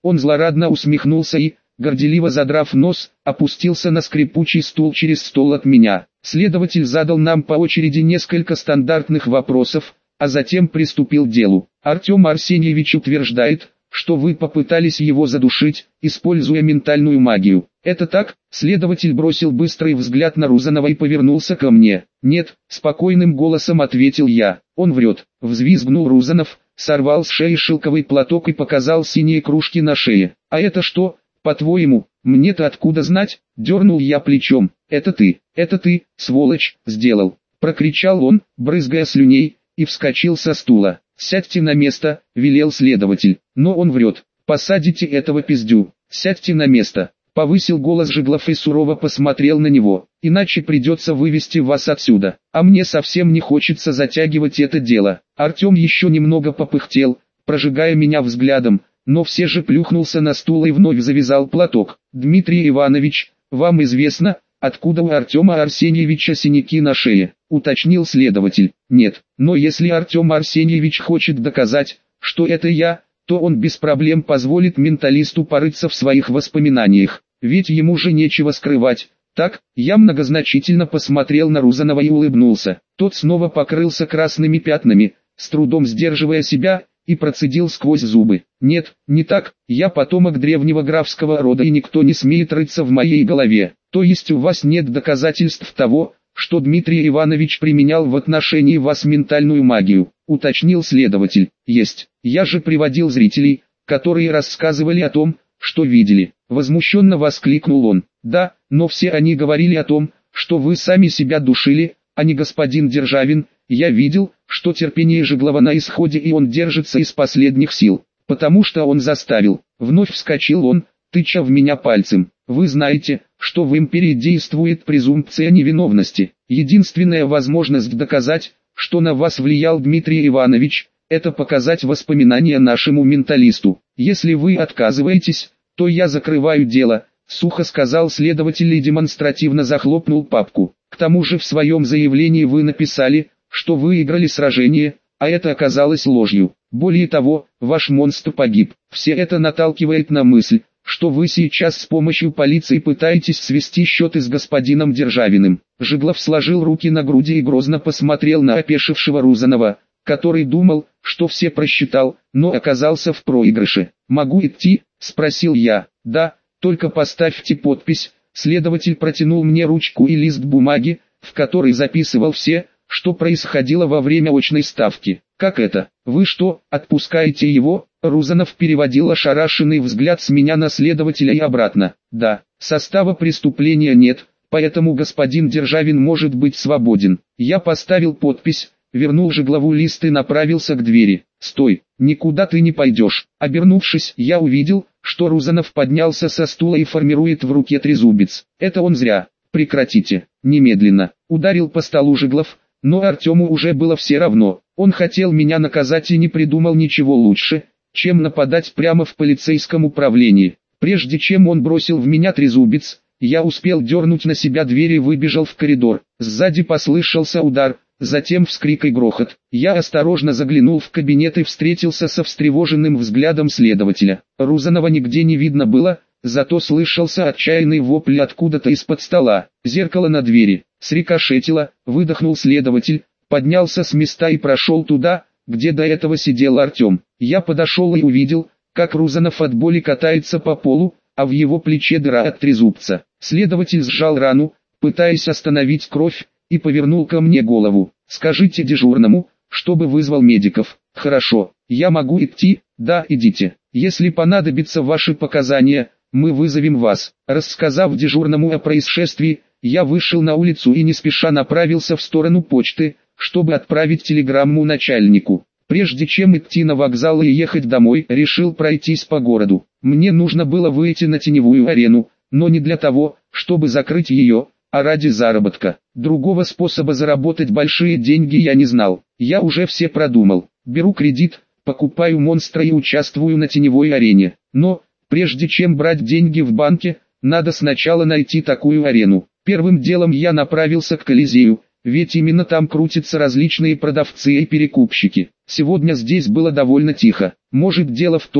Он злорадно усмехнулся и, горделиво задрав нос, опустился на скрипучий стул через стол от меня. Следователь задал нам по очереди несколько стандартных вопросов, а затем приступил к делу. Артем Арсеньевич утверждает, что вы попытались его задушить, используя ментальную магию. Это так? Следователь бросил быстрый взгляд на Рузанова и повернулся ко мне. Нет, спокойным голосом ответил я. Он врет. Взвизгнул Рузанов, сорвал с шеи шелковый платок и показал синие кружки на шее. А это что, по-твоему, мне-то откуда знать? Дернул я плечом. Это ты, это ты, сволочь, сделал. Прокричал он, брызгая слюней, и вскочил со стула. «Сядьте на место», — велел следователь. «Но он врет. Посадите этого пиздю. Сядьте на место». Повысил голос Жиглов и сурово посмотрел на него. «Иначе придется вывести вас отсюда. А мне совсем не хочется затягивать это дело». Артем еще немного попыхтел, прожигая меня взглядом, но все же плюхнулся на стул и вновь завязал платок. «Дмитрий Иванович, вам известно, откуда у Артема Арсеньевича синяки на шее?» — уточнил следователь. «Нет, но если Артем Арсеньевич хочет доказать, что это я, то он без проблем позволит менталисту порыться в своих воспоминаниях, ведь ему же нечего скрывать». Так, я многозначительно посмотрел на Рузанова и улыбнулся. Тот снова покрылся красными пятнами, с трудом сдерживая себя, и процедил сквозь зубы. «Нет, не так, я потомок древнего графского рода и никто не смеет рыться в моей голове. То есть у вас нет доказательств того, что Дмитрий Иванович применял в отношении вас ментальную магию», — уточнил следователь. «Есть, я же приводил зрителей, которые рассказывали о том, что видели», — возмущенно воскликнул он. «Да, но все они говорили о том, что вы сами себя душили, а не господин Державин. Я видел, что терпение Жиглова на исходе и он держится из последних сил, потому что он заставил». Вновь вскочил он, тыча в меня пальцем. «Вы знаете, что в империи действует презумпция невиновности. Единственная возможность доказать, что на вас влиял Дмитрий Иванович, это показать воспоминания нашему менталисту. Если вы отказываетесь, то я закрываю дело», — сухо сказал следователь и демонстративно захлопнул папку. «К тому же в своем заявлении вы написали, что выиграли сражение, а это оказалось ложью. Более того, ваш монстр погиб. Все это наталкивает на мысль, что вы сейчас с помощью полиции пытаетесь свести счеты с господином Державиным». Жиглов сложил руки на груди и грозно посмотрел на опешившего Рузанова, который думал, что все просчитал, но оказался в проигрыше. «Могу идти?» — спросил я. «Да, только поставьте подпись». Следователь протянул мне ручку и лист бумаги, в который записывал все, что происходило во время очной ставки. «Как это? Вы что, отпускаете его?» Рузанов переводил ошарашенный взгляд с меня на следователя и обратно. «Да, состава преступления нет, поэтому господин Державин может быть свободен». Я поставил подпись, вернул Жиглову лист и направился к двери. «Стой, никуда ты не пойдешь». Обернувшись, я увидел, что Рузанов поднялся со стула и формирует в руке трезубец. «Это он зря. Прекратите, немедленно». Ударил по столу Жиглов, но Артему уже было все равно. Он хотел меня наказать и не придумал ничего лучше, чем нападать прямо в полицейском управлении. Прежде чем он бросил в меня трезубец, я успел дернуть на себя дверь и выбежал в коридор. Сзади послышался удар, затем вскрик и грохот. Я осторожно заглянул в кабинет и встретился со встревоженным взглядом следователя. Рузанова нигде не видно было, зато слышался отчаянный вопль откуда-то из-под стола. «Зеркало на двери!» Срикошетило, выдохнул следователь, поднялся с места и прошел туда, где до этого сидел Артем. Я подошел и увидел, как Рузанов от боли катается по полу, а в его плече дыра от трезубца. Следователь сжал рану, пытаясь остановить кровь, и повернул ко мне голову. «Скажите дежурному, чтобы вызвал медиков». «Хорошо, я могу идти?» «Да, идите. Если понадобятся ваши показания, мы вызовем вас». Рассказав дежурному о происшествии, я вышел на улицу и не спеша направился в сторону почты, чтобы отправить телеграмму начальнику. Прежде чем идти на вокзал и ехать домой, решил пройтись по городу. Мне нужно было выйти на теневую арену, но не для того, чтобы закрыть ее, а ради заработка. Другого способа заработать большие деньги я не знал. Я уже все продумал. Беру кредит, покупаю монстра и участвую на теневой арене. Но, прежде чем брать деньги в банке, надо сначала найти такую арену. Первым делом я направился к Колизею, ведь именно там крутятся различные продавцы и перекупщики. Сегодня здесь было довольно тихо. Может, дело в том,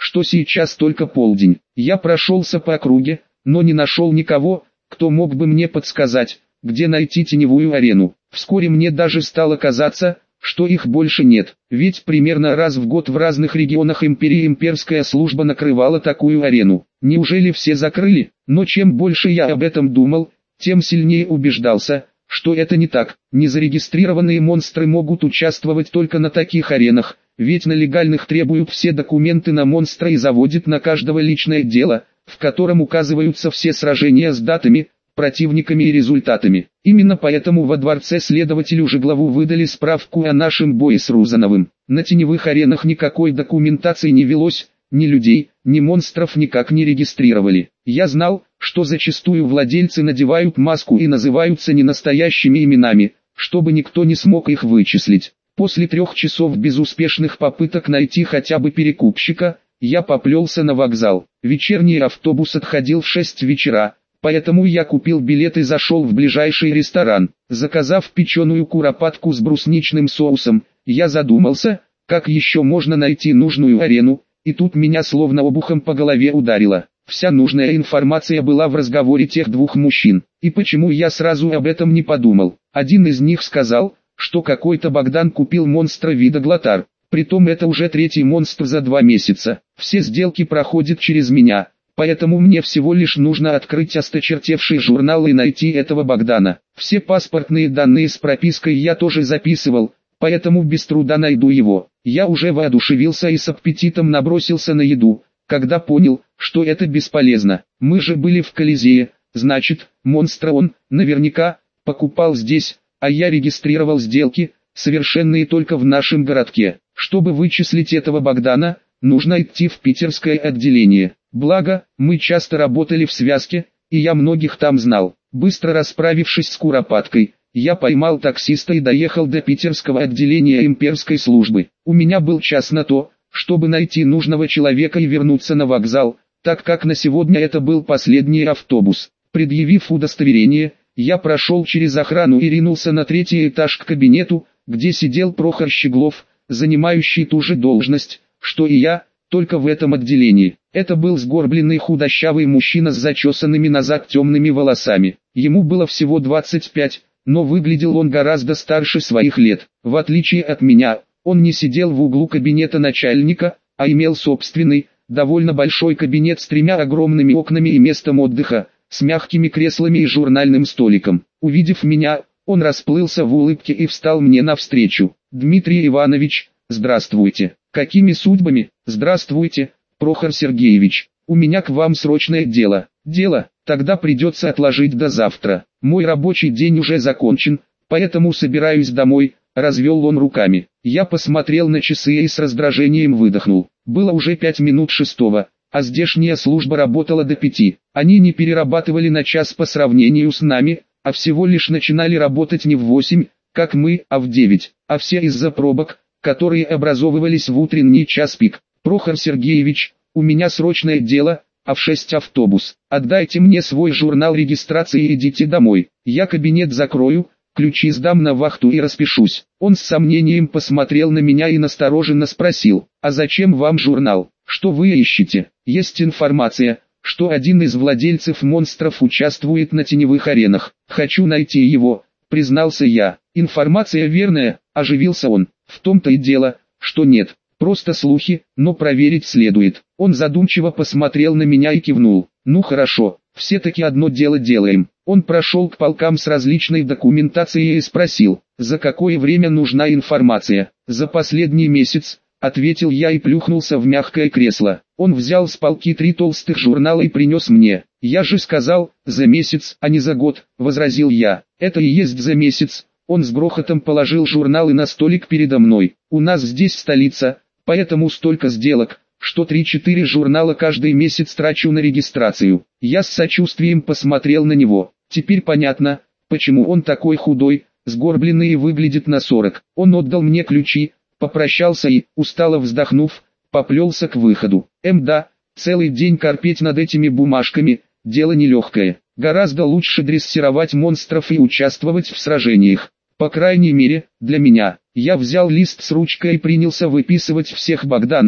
что сейчас только полдень. Я прошелся по округе, но не нашел никого, кто мог бы мне подсказать, где найти теневую арену. Вскоре мне даже стало казаться, что их больше нет, ведь примерно раз в год в разных регионах империи имперская служба накрывала такую арену. Неужели все закрыли? Но чем больше я об этом думал, тем сильнее убеждался, что это не так. Незарегистрированные монстры могут участвовать только на таких аренах, ведь на легальных требуют все документы на монстра и заводят на каждого личное дело, в котором указываются все сражения с датами, противниками и результатами. Именно поэтому во дворце следователю Жеглову выдали справку о нашем бое с Рузановым. На теневых аренах никакой документации не велось, ни людей, ни монстров никак не регистрировали. Я знал, что зачастую владельцы надевают маску и называются ненастоящими именами, чтобы никто не смог их вычислить. После трех часов безуспешных попыток найти хотя бы перекупщика, я поплелся на вокзал. Вечерний автобус отходил в шесть вечера, поэтому я купил билет и зашел в ближайший ресторан. Заказав печеную куропатку с брусничным соусом, я задумался, как еще можно найти нужную арену, и тут меня словно обухом по голове ударило. Вся нужная информация была в разговоре тех двух мужчин. И почему я сразу об этом не подумал? Один из них сказал, что какой-то Богдан купил монстра вида Глотар. Притом это уже третий монстр за два месяца. Все сделки проходят через меня, поэтому мне всего лишь нужно открыть осточертевший журнал и найти этого Богдана. Все паспортные данные с пропиской я тоже записывал, поэтому без труда найду его. Я уже воодушевился и с аппетитом набросился на еду, когда понял, что это бесполезно. Мы же были в Колизее, значит, монстра он, наверняка, покупал здесь, а я регистрировал сделки, совершенные только в нашем городке. Чтобы вычислить этого Богдана, нужно идти в питерское отделение. Благо, мы часто работали в связке, и я многих там знал. Быстро расправившись с куропаткой, я поймал таксиста и доехал до питерского отделения имперской службы. У меня был час на то, чтобы найти нужного человека и вернуться на вокзал, так как на сегодня это был последний автобус. Предъявив удостоверение, я прошел через охрану и ринулся на третий этаж к кабинету, где сидел Прохор Щеглов, занимающий ту же должность, что и я, только в этом отделении. Это был сгорбленный худощавый мужчина с зачесанными назад темными волосами. Ему было всего двадцать пять, но выглядел он гораздо старше своих лет. В отличие от меня, он не сидел в углу кабинета начальника, а имел собственный, довольно большой кабинет с тремя огромными окнами и местом отдыха, с мягкими креслами и журнальным столиком. Увидев меня, он расплылся в улыбке и встал мне навстречу. «Дмитрий Иванович, здравствуйте. Какими судьбами?» «Здравствуйте, Прохор Сергеевич. У меня к вам срочное дело». «Дело? Тогда придется отложить до завтра. Мой рабочий день уже закончен, поэтому собираюсь домой», — развел он руками. Я посмотрел на часы и с раздражением выдохнул. Было уже пять минут шестого, а здешняя служба работала до пяти. Они не перерабатывали на час по сравнению с нами, а всего лишь начинали работать не в восемь, как мы, а в девять, а все из-за пробок, которые образовывались в утренний час пик. «Прохор Сергеевич, у меня срочное дело, а в шесть автобус. Отдайте мне свой журнал регистрации и идите домой. Я кабинет закрою, ключи сдам на вахту и распишусь». Он с сомнением посмотрел на меня и настороженно спросил: «А зачем вам журнал? Что вы ищете?» «Есть информация, что один из владельцев монстров участвует на теневых аренах. Хочу найти его», — признался я. «Информация верная», — оживился он. «В том-то и дело, что нет. Просто слухи, но проверить следует». Он задумчиво посмотрел на меня и кивнул. «Ну хорошо, все-таки одно дело делаем». Он прошел к полкам с различной документацией и спросил: «За какое время нужна информация?» «За последний месяц», — ответил я и плюхнулся в мягкое кресло. Он взял с полки три толстых журнала и принес мне. «Я же сказал, за месяц, а не за год», — возразил я. «Это и есть за месяц». Он с грохотом положил журналы на столик передо мной. «У нас здесь столица, поэтому столько сделок, что три-четыре журнала каждый месяц трачу на регистрацию». Я с сочувствием посмотрел на него. Теперь понятно, почему он такой худой, сгорбленный и выглядит на сорок. Он отдал мне ключи, попрощался и, устало вздохнув, поплелся к выходу. Эм да, целый день корпеть над этими бумажками – дело нелегкое. Гораздо лучше дрессировать монстров и участвовать в сражениях. По крайней мере, для меня. Я взял лист с ручкой и принялся выписывать всех Богданов,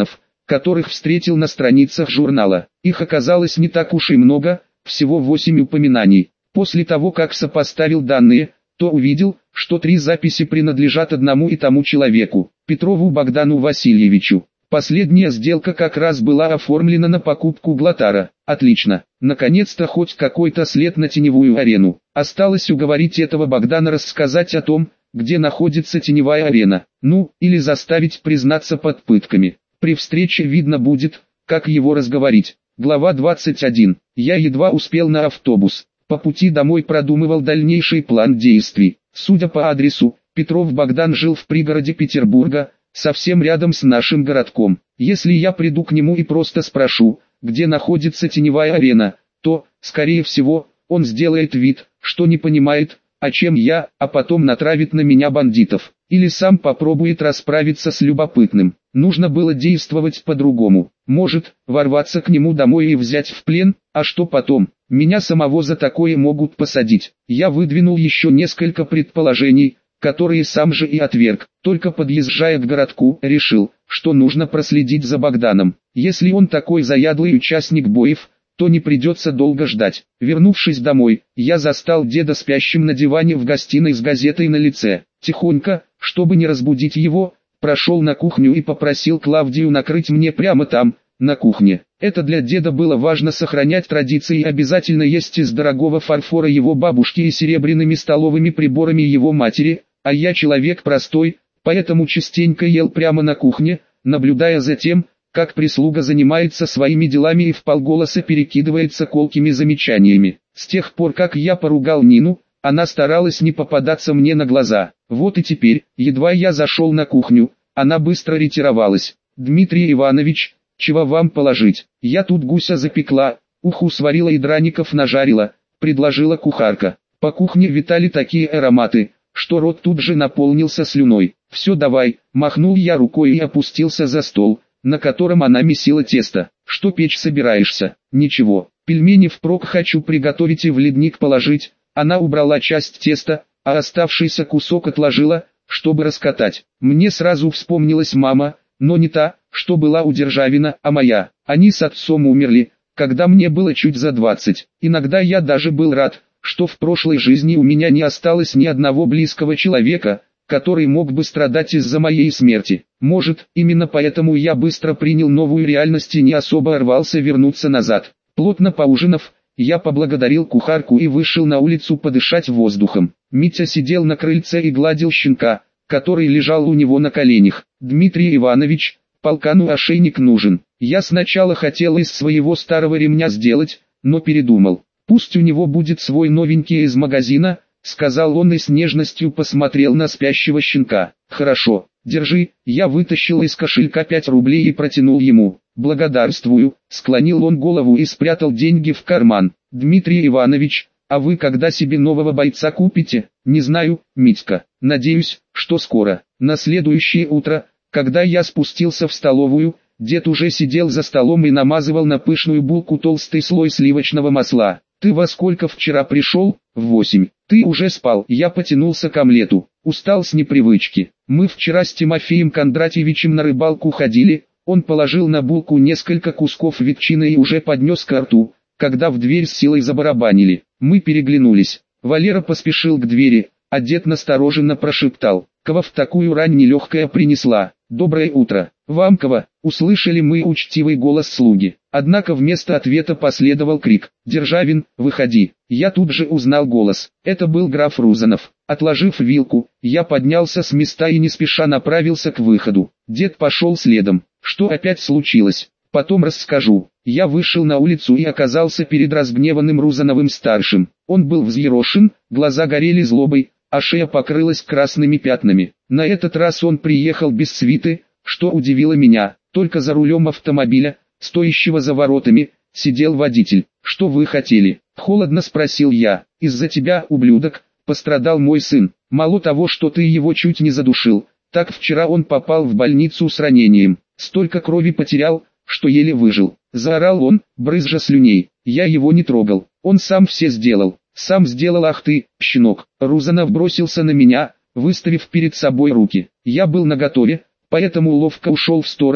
которых встретил на страницах журнала. Их оказалось не так уж и много, всего восемь упоминаний. После того, как сопоставил данные, то увидел, что три записи принадлежат одному и тому человеку, Петрову Богдану Васильевичу. Последняя сделка как раз была оформлена на покупку Глотара. Отлично, наконец-то хоть какой-то след на теневую арену. Осталось уговорить этого Богдана рассказать о том, где находится теневая арена, ну, или заставить признаться под пытками. При встрече видно будет, как его разговорить. Глава двадцать один. Я едва успел на автобус. По пути домой продумывал дальнейший план действий. Судя по адресу, Петров Богдан жил в пригороде Петербурга, совсем рядом с нашим городком. Если я приду к нему и просто спрошу, где находится теневая арена, то, скорее всего, он сделает вид, что не понимает, о чем я, а потом натравит на меня бандитов. Или сам попробует расправиться с любопытным. Нужно было действовать по-другому. Может, ворваться к нему домой и взять в плен, а что потом? Меня самого за такое могут посадить. Я выдвинул еще несколько предположений, которые сам же и отверг. Только подъезжая к городку, решил, что нужно проследить за Богданом. Если он такой заядлый участник боев, то не придется долго ждать. Вернувшись домой, я застал деда спящим на диване в гостиной с газетой на лице. Тихонько, чтобы не разбудить его, прошел на кухню и попросил Клавдию накрыть мне прямо там, на кухне. Это для деда было важно сохранять традиции и обязательно есть из дорогого фарфора его бабушки и серебряными столовыми приборами его матери, а я человек простой, поэтому частенько ел прямо на кухне, наблюдая за тем, как прислуга занимается своими делами и вполголоса перекидывается колкими замечаниями. С тех пор, как я поругал Нину, она старалась не попадаться мне на глаза. Вот и теперь, едва я зашел на кухню, она быстро ретировалась. «Дмитрий Иванович, чего вам положить? Я тут гуся запекла, уху сварила и драников нажарила», — предложила кухарка. По кухне витали такие ароматы, что рот тут же наполнился слюной. «Все давай», — махнул я рукой и опустился за стол, на котором она месила тесто. «Что печь собираешься?» «Ничего, пельмени впрок хочу приготовить и в ледник положить». Она убрала часть теста, а оставшийся кусок отложила, чтобы раскатать. Мне сразу вспомнилась мама, но не та, что была у Державина, а моя. Они с отцом умерли, когда мне было чуть за двадцать. Иногда я даже был рад, что в прошлой жизни у меня не осталось ни одного близкого человека, который мог бы страдать из-за моей смерти. Может, именно поэтому я быстро принял новую реальность и не особо рвался вернуться назад. Плотно поужинав, я поблагодарил кухарку и вышел на улицу подышать воздухом. Митя сидел на крыльце и гладил щенка, который лежал у него на коленях. «Дмитрий Иванович, полкану ошейник нужен. Я сначала хотел из своего старого ремня сделать, но передумал. Пусть у него будет свой новенький из магазина», — сказал он и с нежностью посмотрел на спящего щенка. «Хорошо, держи». Я вытащил из кошелька пять рублей и протянул ему. «Благодарствую», — склонил он голову и спрятал деньги в карман. «Дмитрий Иванович, а вы когда себе нового бойца купите?» «Не знаю, Митька, надеюсь, что скоро». На следующее утро, когда я спустился в столовую, дед уже сидел за столом и намазывал на пышную булку толстый слой сливочного масла. «Ты во сколько вчера пришел?» «В восемь». «Ты уже спал». Я потянулся к омлету. Устал с непривычки. «Мы вчера с Тимофеем Кондратьевичем на рыбалку ходили». Он положил на булку несколько кусков ветчины и уже поднес ко рту, когда в дверь с силой забарабанили. Мы переглянулись. Валера поспешил к двери, а дед настороженно прошептал: «Кого в такую рань нелегкая принесла?» «Доброе утро, вам кого?» — услышали мы учтивый голос слуги. Однако вместо ответа последовал крик: «Державин, выходи!» Я тут же узнал голос. Это был граф Рузанов. Отложив вилку, я поднялся с места и не спеша направился к выходу. Дед пошел следом. «Что опять случилось?» «Потом расскажу». Я вышел на улицу и оказался перед разгневанным Рузановым-старшим. Он был взъерошен, глаза горели злобой, а шея покрылась красными пятнами. На этот раз он приехал без свиты, что удивило меня. Только за рулем автомобиля, стоящего за воротами, сидел водитель. «Что вы хотели?» — холодно спросил я. «Из-за тебя, ублюдок, пострадал мой сын. Мало того, что ты его чуть не задушил, так вчера он попал в больницу с ранением. Столько крови потерял, что еле выжил». Заорал он, брызжа слюней. «Я его не трогал, он сам все сделал». «Сам сделал, ах ты, щенок!» Рузанов бросился на меня, выставив перед собой руки. Я был наготове, поэтому ловко ушел в сторону,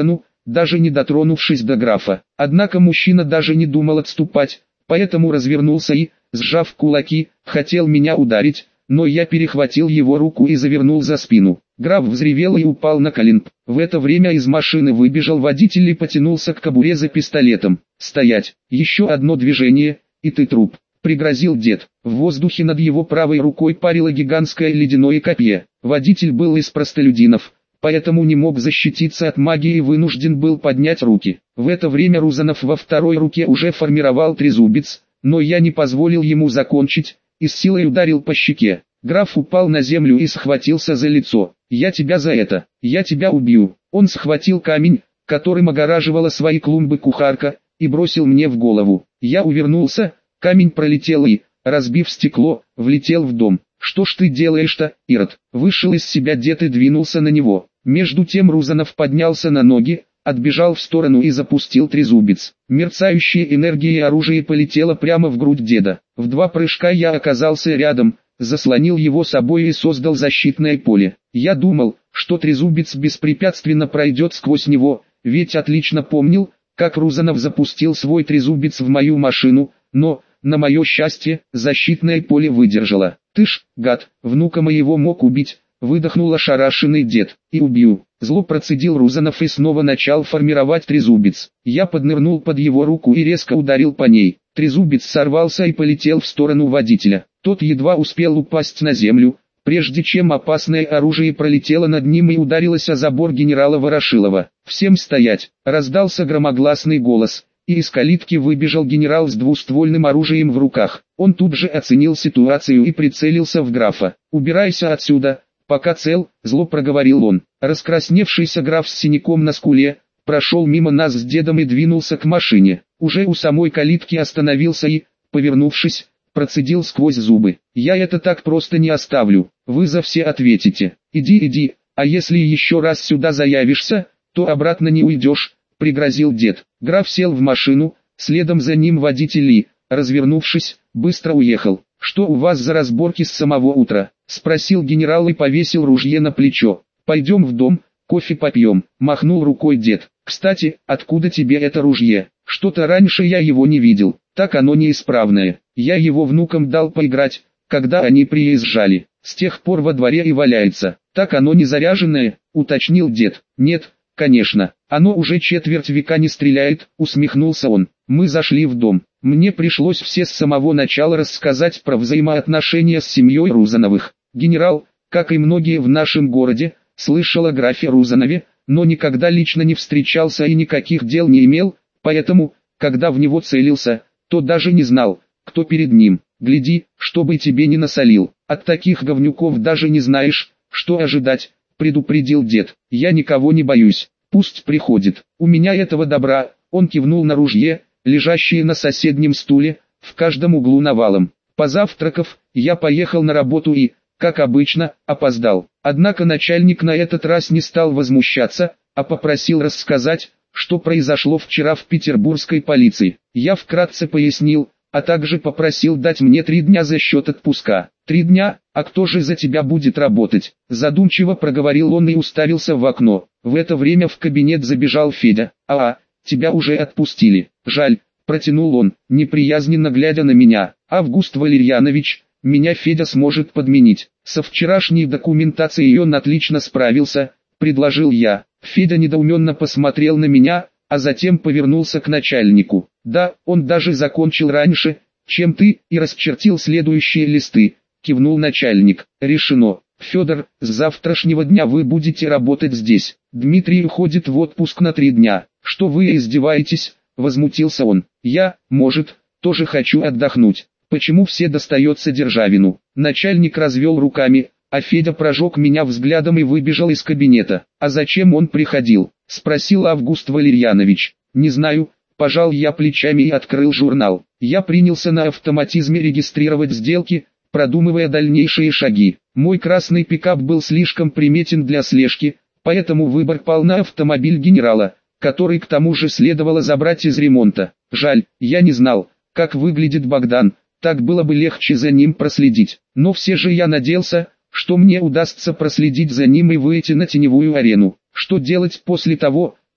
даже не дотронувшись до графа. Однако мужчина даже не думал отступать, поэтому развернулся и, сжав кулаки, хотел меня ударить, но я перехватил его руку и завернул за спину. Граф взревел и упал на колен. В это время из машины выбежал водитель и потянулся к кобуре за пистолетом. «Стоять! Еще одно движение, и ты труп!» — пригрозил дед. В воздухе над его правой рукой парило гигантское ледяное копье. Водитель был из простолюдинов, поэтому не мог защититься от магии и вынужден был поднять руки. В это время Рузанов во второй руке уже формировал трезубец, но я не позволил ему закончить, и с силой ударил по щеке. Граф упал на землю и схватился за лицо. «Я тебя за это, я тебя убью!» Он схватил камень, которым огораживала свои клумбы кухарка, и бросил мне в голову. Я увернулся, камень пролетел и, разбив стекло, влетел в дом. «Что ж ты делаешь-то, Ирод?» Вышел из себя дед и двинулся на него. Между тем Рузанов поднялся на ноги, отбежал в сторону и запустил трезубец. Мерцающая энергия оружия полетела прямо в грудь деда. В два прыжка я оказался рядом, заслонил его собой и создал защитное поле. Я думал, что трезубец беспрепятственно пройдет сквозь него, ведь отлично помнил, как Рузанов запустил свой трезубец в мою машину, но, на мое счастье, защитное поле выдержало. «Ты ж, гад, внука моего мог убить», — выдохнул ошарашенный дед. «И убью». Зло процедил Рузанов и снова начал формировать трезубец. Я поднырнул под его руку и резко ударил по ней. Трезубец сорвался и полетел в сторону водителя. Тот едва успел упасть на землю, прежде чем опасное оружие пролетело над ним и ударилось о забор генерала Ворошилова. «Всем стоять!» — раздался громогласный голос, и из калитки выбежал генерал с двуствольным оружием в руках. Он тут же оценил ситуацию и прицелился в графа. «Убирайся отсюда, пока цел», — зло проговорил он. Раскрасневшийся граф с синяком на скуле прошел мимо нас с дедом и двинулся к машине. Уже у самой калитки остановился и, повернувшись, процедил сквозь зубы: «Я это так просто не оставлю, вы за все ответите. Иди, иди, а если еще раз сюда заявишься, то обратно не уйдешь», — пригрозил дед. Граф сел в машину, следом за ним водитель и, развернувшись, быстро уехал. «Что у вас за разборки с самого утра?» — спросил генерал и повесил ружье на плечо. «Пойдем в дом, кофе попьем», — махнул рукой дед. «Кстати, откуда тебе это ружье? Что-то раньше я его не видел, так оно неисправное. Я его внукам дал поиграть, когда они приезжали. С тех пор во дворе и валяется. Так оно не заряженное», — уточнил дед. «Нет, конечно, оно уже четверть века не стреляет», — усмехнулся он. Мы зашли в дом. Мне пришлось все с самого начала рассказать про взаимоотношения с семьей Рузановых. Генерал, как и многие в нашем городе, слышал о графе Рузанове, но никогда лично не встречался и никаких дел не имел, поэтому, когда в него целился, то даже не знал, кто перед ним. «Гляди, чтобы тебе не насолил, от таких говнюков даже не знаешь, что ожидать», — предупредил дед. «Я никого не боюсь, пусть приходит, у меня этого добра», — он кивнул на ружье, лежащие на соседнем стуле, в каждом углу навалом. Позавтракав, я поехал на работу и, как обычно, опоздал. Однако начальник на этот раз не стал возмущаться, а попросил рассказать, что произошло вчера в петербургской полиции. Я вкратце пояснил, а также попросил дать мне три дня за счет отпуска. «Три дня? А кто же за тебя будет работать?» Задумчиво проговорил он и уставился в окно. В это время в кабинет забежал Федя. «А, тебя уже отпустили. Жаль», — протянул он, неприязненно глядя на меня. «Август Валерьянович, меня Федя сможет подменить. Со вчерашней документацией он отлично справился», — предложил я. Федя недоуменно посмотрел на меня, а затем повернулся к начальнику. «Да, он даже закончил раньше, чем ты, и расчертил следующие листы», — кивнул начальник. «Решено. Федор, с завтрашнего дня вы будете работать здесь. Дмитрий уходит в отпуск на три дня». «Что вы издеваетесь?» — возмутился он. «Я, может, тоже хочу отдохнуть. Почему все достается Державину?» Начальник развел руками, а Федя прожег меня взглядом и выбежал из кабинета. «А зачем он приходил?» — спросил Август Валерьянович. «Не знаю», — пожал я плечами и открыл журнал. Я принялся на автоматизме регистрировать сделки, продумывая дальнейшие шаги. Мой красный пикап был слишком приметен для слежки, поэтому выбор пал на автомобиль генерала, который к тому же следовало забрать из ремонта. Жаль, я не знал, как выглядит Богдан, так было бы легче за ним проследить. Но все же я надеялся, что мне удастся проследить за ним и выйти на теневую арену. Что делать после того,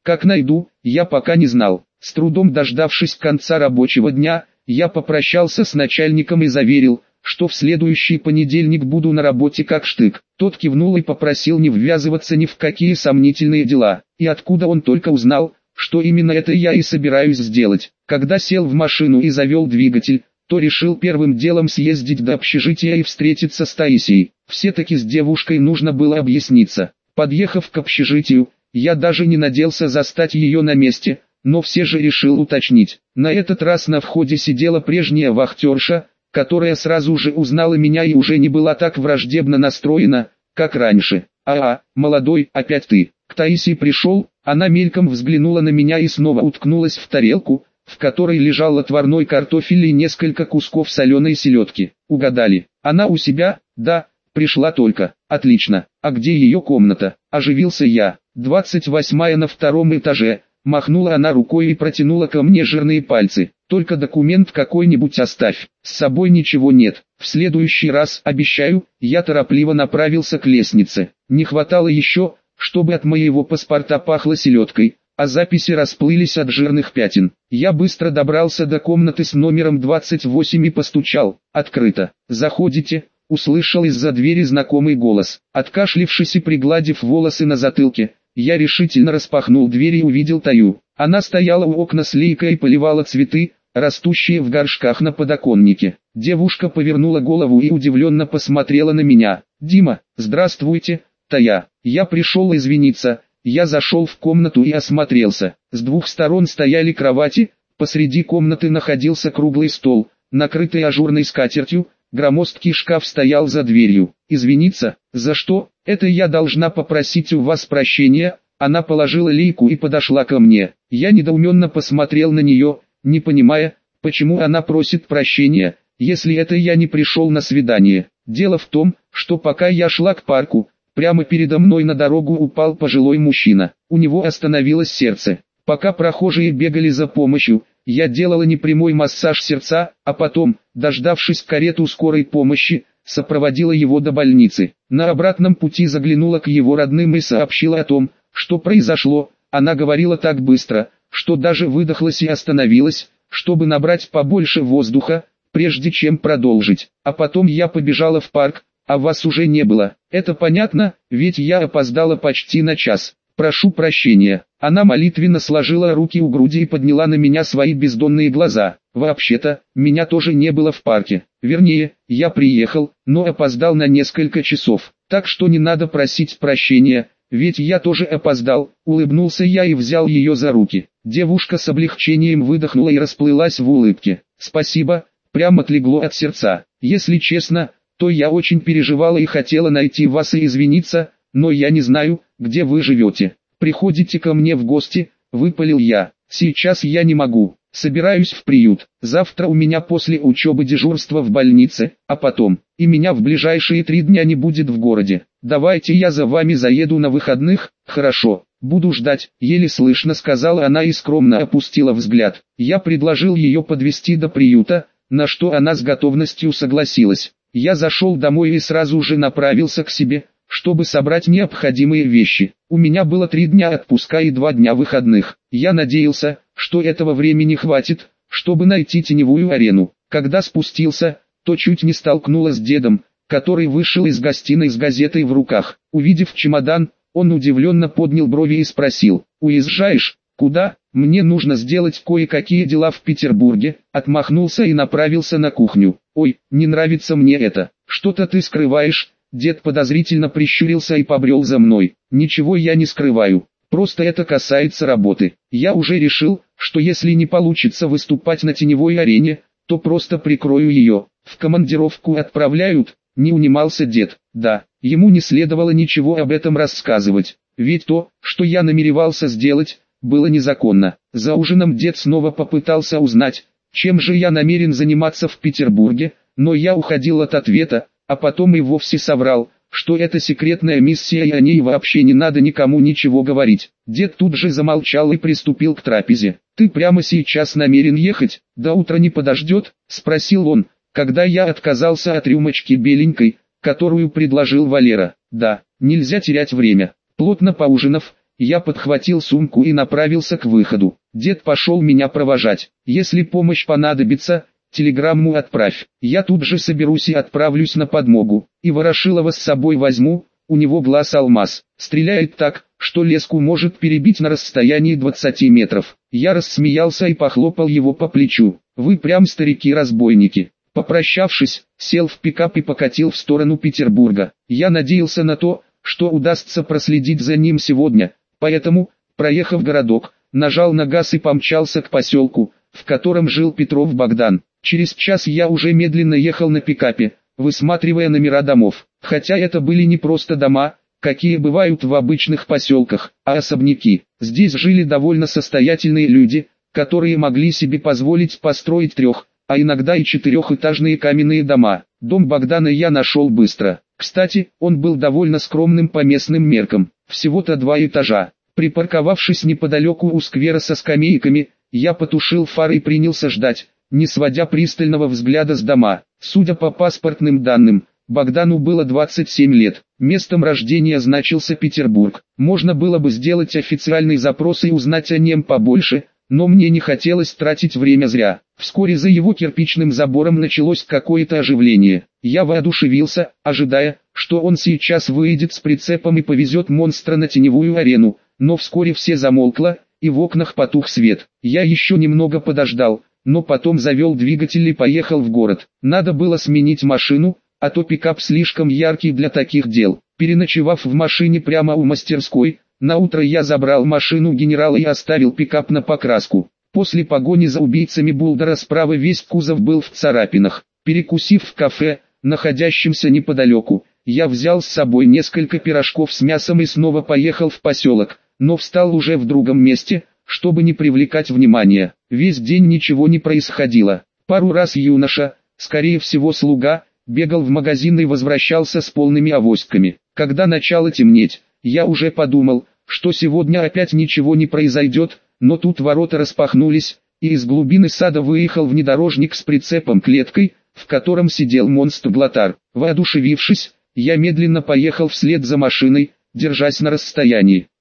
Как найду, я пока не знал. С трудом дождавшись конца рабочего дня, я попрощался с начальником и заверил, что в следующий понедельник буду на работе как штык. Тот кивнул и попросил не ввязываться ни в какие сомнительные дела. И откуда он только узнал, что именно это я и собираюсь сделать. Когда сел в машину и завел двигатель, то решил первым делом съездить до общежития и встретиться с Таисией. Все-таки с девушкой нужно было объясниться. Подъехав к общежитию, я даже не надеялся застать ее на месте, но все же решил уточнить. На этот раз на входе сидела прежняя вахтерша, которая сразу же узнала меня и уже не была так враждебно настроена, как раньше. «А-а, молодой, опять ты». К Таисии пришел, она мельком взглянула на меня и снова уткнулась в тарелку, в которой лежал отварной картофель и несколько кусков соленой селедки. Угадали? Она у себя? Да, пришла только. Отлично. А где ее комната? Оживился я. двадцать восьмая на втором этаже. Махнула она рукой и протянула ко мне жирные пальцы. Только документ какой-нибудь оставь. С собой ничего нет. В следующий раз, обещаю, я торопливо направился к лестнице. Не хватало еще, чтобы от моего паспорта пахло селедкой, а записи расплылись от жирных пятен. Я быстро добрался до комнаты с номером двадцать восемь и постучал. Открыто. «Заходите», — услышал из-за двери знакомый голос. Откашлившись и пригладив волосы на затылке, я решительно распахнул дверь и увидел Таю. Она стояла у окна с лейкой и поливала цветы, растущие в горшках на подоконнике. Девушка повернула голову и удивленно посмотрела на меня. «Дима, здравствуйте, Тая. Я пришел извиниться». Я зашел в комнату и осмотрелся. С двух сторон стояли кровати, посреди комнаты находился круглый стол, накрытый ажурной скатертью, громоздкий шкаф стоял за дверью. «Извиниться? За что? Это я должна попросить у вас прощения». Она положила лейку и подошла ко мне. Я недоуменно посмотрел на нее, не понимая, почему она просит прощения, если это я не пришел на свидание. Дело в том, что пока я шла к парку, прямо передо мной на дорогу упал пожилой мужчина. У него остановилось сердце. Пока прохожие бегали за помощью, я делала непрямой массаж сердца, а потом, дождавшись карету скорой помощи, сопроводила его до больницы. На обратном пути заглянула к его родным и сообщила о том, что произошло. Она говорила так быстро, что даже выдохлась и остановилась, чтобы набрать побольше воздуха, прежде чем продолжить. А потом я побежала в парк, а вас уже не было. Это понятно, ведь я опоздала почти на час. Прошу прощения». Она молитвенно сложила руки у груди и подняла на меня свои бездонные глаза. «Вообще-то, меня тоже не было в парке. Вернее, я приехал, но опоздал на несколько часов. Так что не надо просить прощения, ведь я тоже опоздал». Улыбнулся я и взял ее за руки. Девушка с облегчением выдохнула и расплылась в улыбке. «Спасибо», прямо отлегло от сердца. «Если честно, то я очень переживала и хотела найти вас и извиниться, но я не знаю, где вы живете. Приходите ко мне в гости», — выпалил я. «Сейчас я не могу. Собираюсь в приют. Завтра у меня после учебы дежурство в больнице, а потом, и меня в ближайшие три дня не будет в городе. Давайте я за вами заеду на выходных». «Хорошо, буду ждать», — еле слышно сказала она и скромно опустила взгляд. Я предложил ее подвезти до приюта, на что она с готовностью согласилась. Я зашел домой и сразу же направился к себе, чтобы собрать необходимые вещи. У меня было три дня отпуска и два дня выходных. Я надеялся, что этого времени хватит, чтобы найти теневую арену. Когда спустился, то чуть не столкнулась с дедом, который вышел из гостиной с газетой в руках. Увидев чемодан, он удивленно поднял брови и спросил: «Уезжаешь? Куда?» «Мне нужно сделать кое-какие дела в Петербурге», отмахнулся и направился на кухню. «Ой, не нравится мне это. Что-то ты скрываешь». Дед подозрительно прищурился и побрел за мной. «Ничего я не скрываю, просто это касается работы. Я уже решил, что если не получится выступать на теневой арене, то просто прикрою ее. В командировку отправляют?» Не унимался дед. Да, ему не следовало ничего об этом рассказывать, ведь то, что я намеревался сделать, было незаконно. За ужином дед снова попытался узнать, чем же я намерен заниматься в Петербурге, но я уходил от ответа, а потом и вовсе соврал, что это секретная миссия и о ней вообще не надо никому ничего говорить. Дед тут же замолчал и приступил к трапезе. «Ты прямо сейчас намерен ехать? До утра не подождет?» – спросил он, когда я отказался от рюмочки беленькой, которую предложил Валера. «Да, нельзя терять время». Плотно поужинав, Я подхватил сумку и направился к выходу. Дед пошел меня провожать. Если помощь понадобится, телеграмму отправь. Я тут же соберусь и отправлюсь на подмогу. И Ворошилова с собой возьму, у него глаз алмаз. Стреляет так, что леску может перебить на расстоянии двадцати метров. Я рассмеялся и похлопал его по плечу. Вы прям старики-разбойники. Попрощавшись, сел в пикап и покатил в сторону Петербурга. Я надеялся на то, что удастся проследить за ним сегодня, поэтому, проехав городок, нажал на газ и помчался к поселку, в котором жил Петров Богдан. Через час я уже медленно ехал на пикапе, высматривая номера домов, хотя это были не просто дома, какие бывают в обычных поселках, а особняки. Здесь жили довольно состоятельные люди, которые могли себе позволить построить трех, а иногда и четырехэтажные каменные дома. Дом Богдана я нашел быстро. Кстати, он был довольно скромным по местным меркам, всего-то два этажа. Припарковавшись неподалеку у сквера со скамейками, я потушил фары и принялся ждать, не сводя пристального взгляда с дома. Судя по паспортным данным, Богдану было двадцать семь лет, местом рождения значился Петербург. Можно было бы сделать официальный запрос и узнать о нем побольше, но мне не хотелось тратить время зря. Вскоре за его кирпичным забором началось какое-то оживление. Я воодушевился, ожидая, что он сейчас выйдет с прицепом и повезет монстра на теневую арену, но вскоре все замолкло, и в окнах потух свет. Я еще немного подождал, но потом завел двигатель и поехал в город. Надо было сменить машину, а то пикап слишком яркий для таких дел. Переночевав в машине прямо у мастерской, наутро я забрал машину генерала и оставил пикап на покраску. После погони за убийцами Булдера справа весь кузов был в царапинах. Перекусив в кафе, находящемся неподалеку, я взял с собой несколько пирожков с мясом и снова поехал в поселок, но встал уже в другом месте, чтобы не привлекать внимания. Весь день ничего не происходило. Пару раз юноша, скорее всего слуга, бегал в магазин и возвращался с полными авоськами. Когда начало темнеть, я уже подумал, что сегодня опять ничего не произойдет, но тут ворота распахнулись, и из глубины сада выехал внедорожник с прицепом-клеткой, в котором сидел монстр-блатар. Воодушевившись, я медленно поехал вслед за машиной, держась на расстоянии.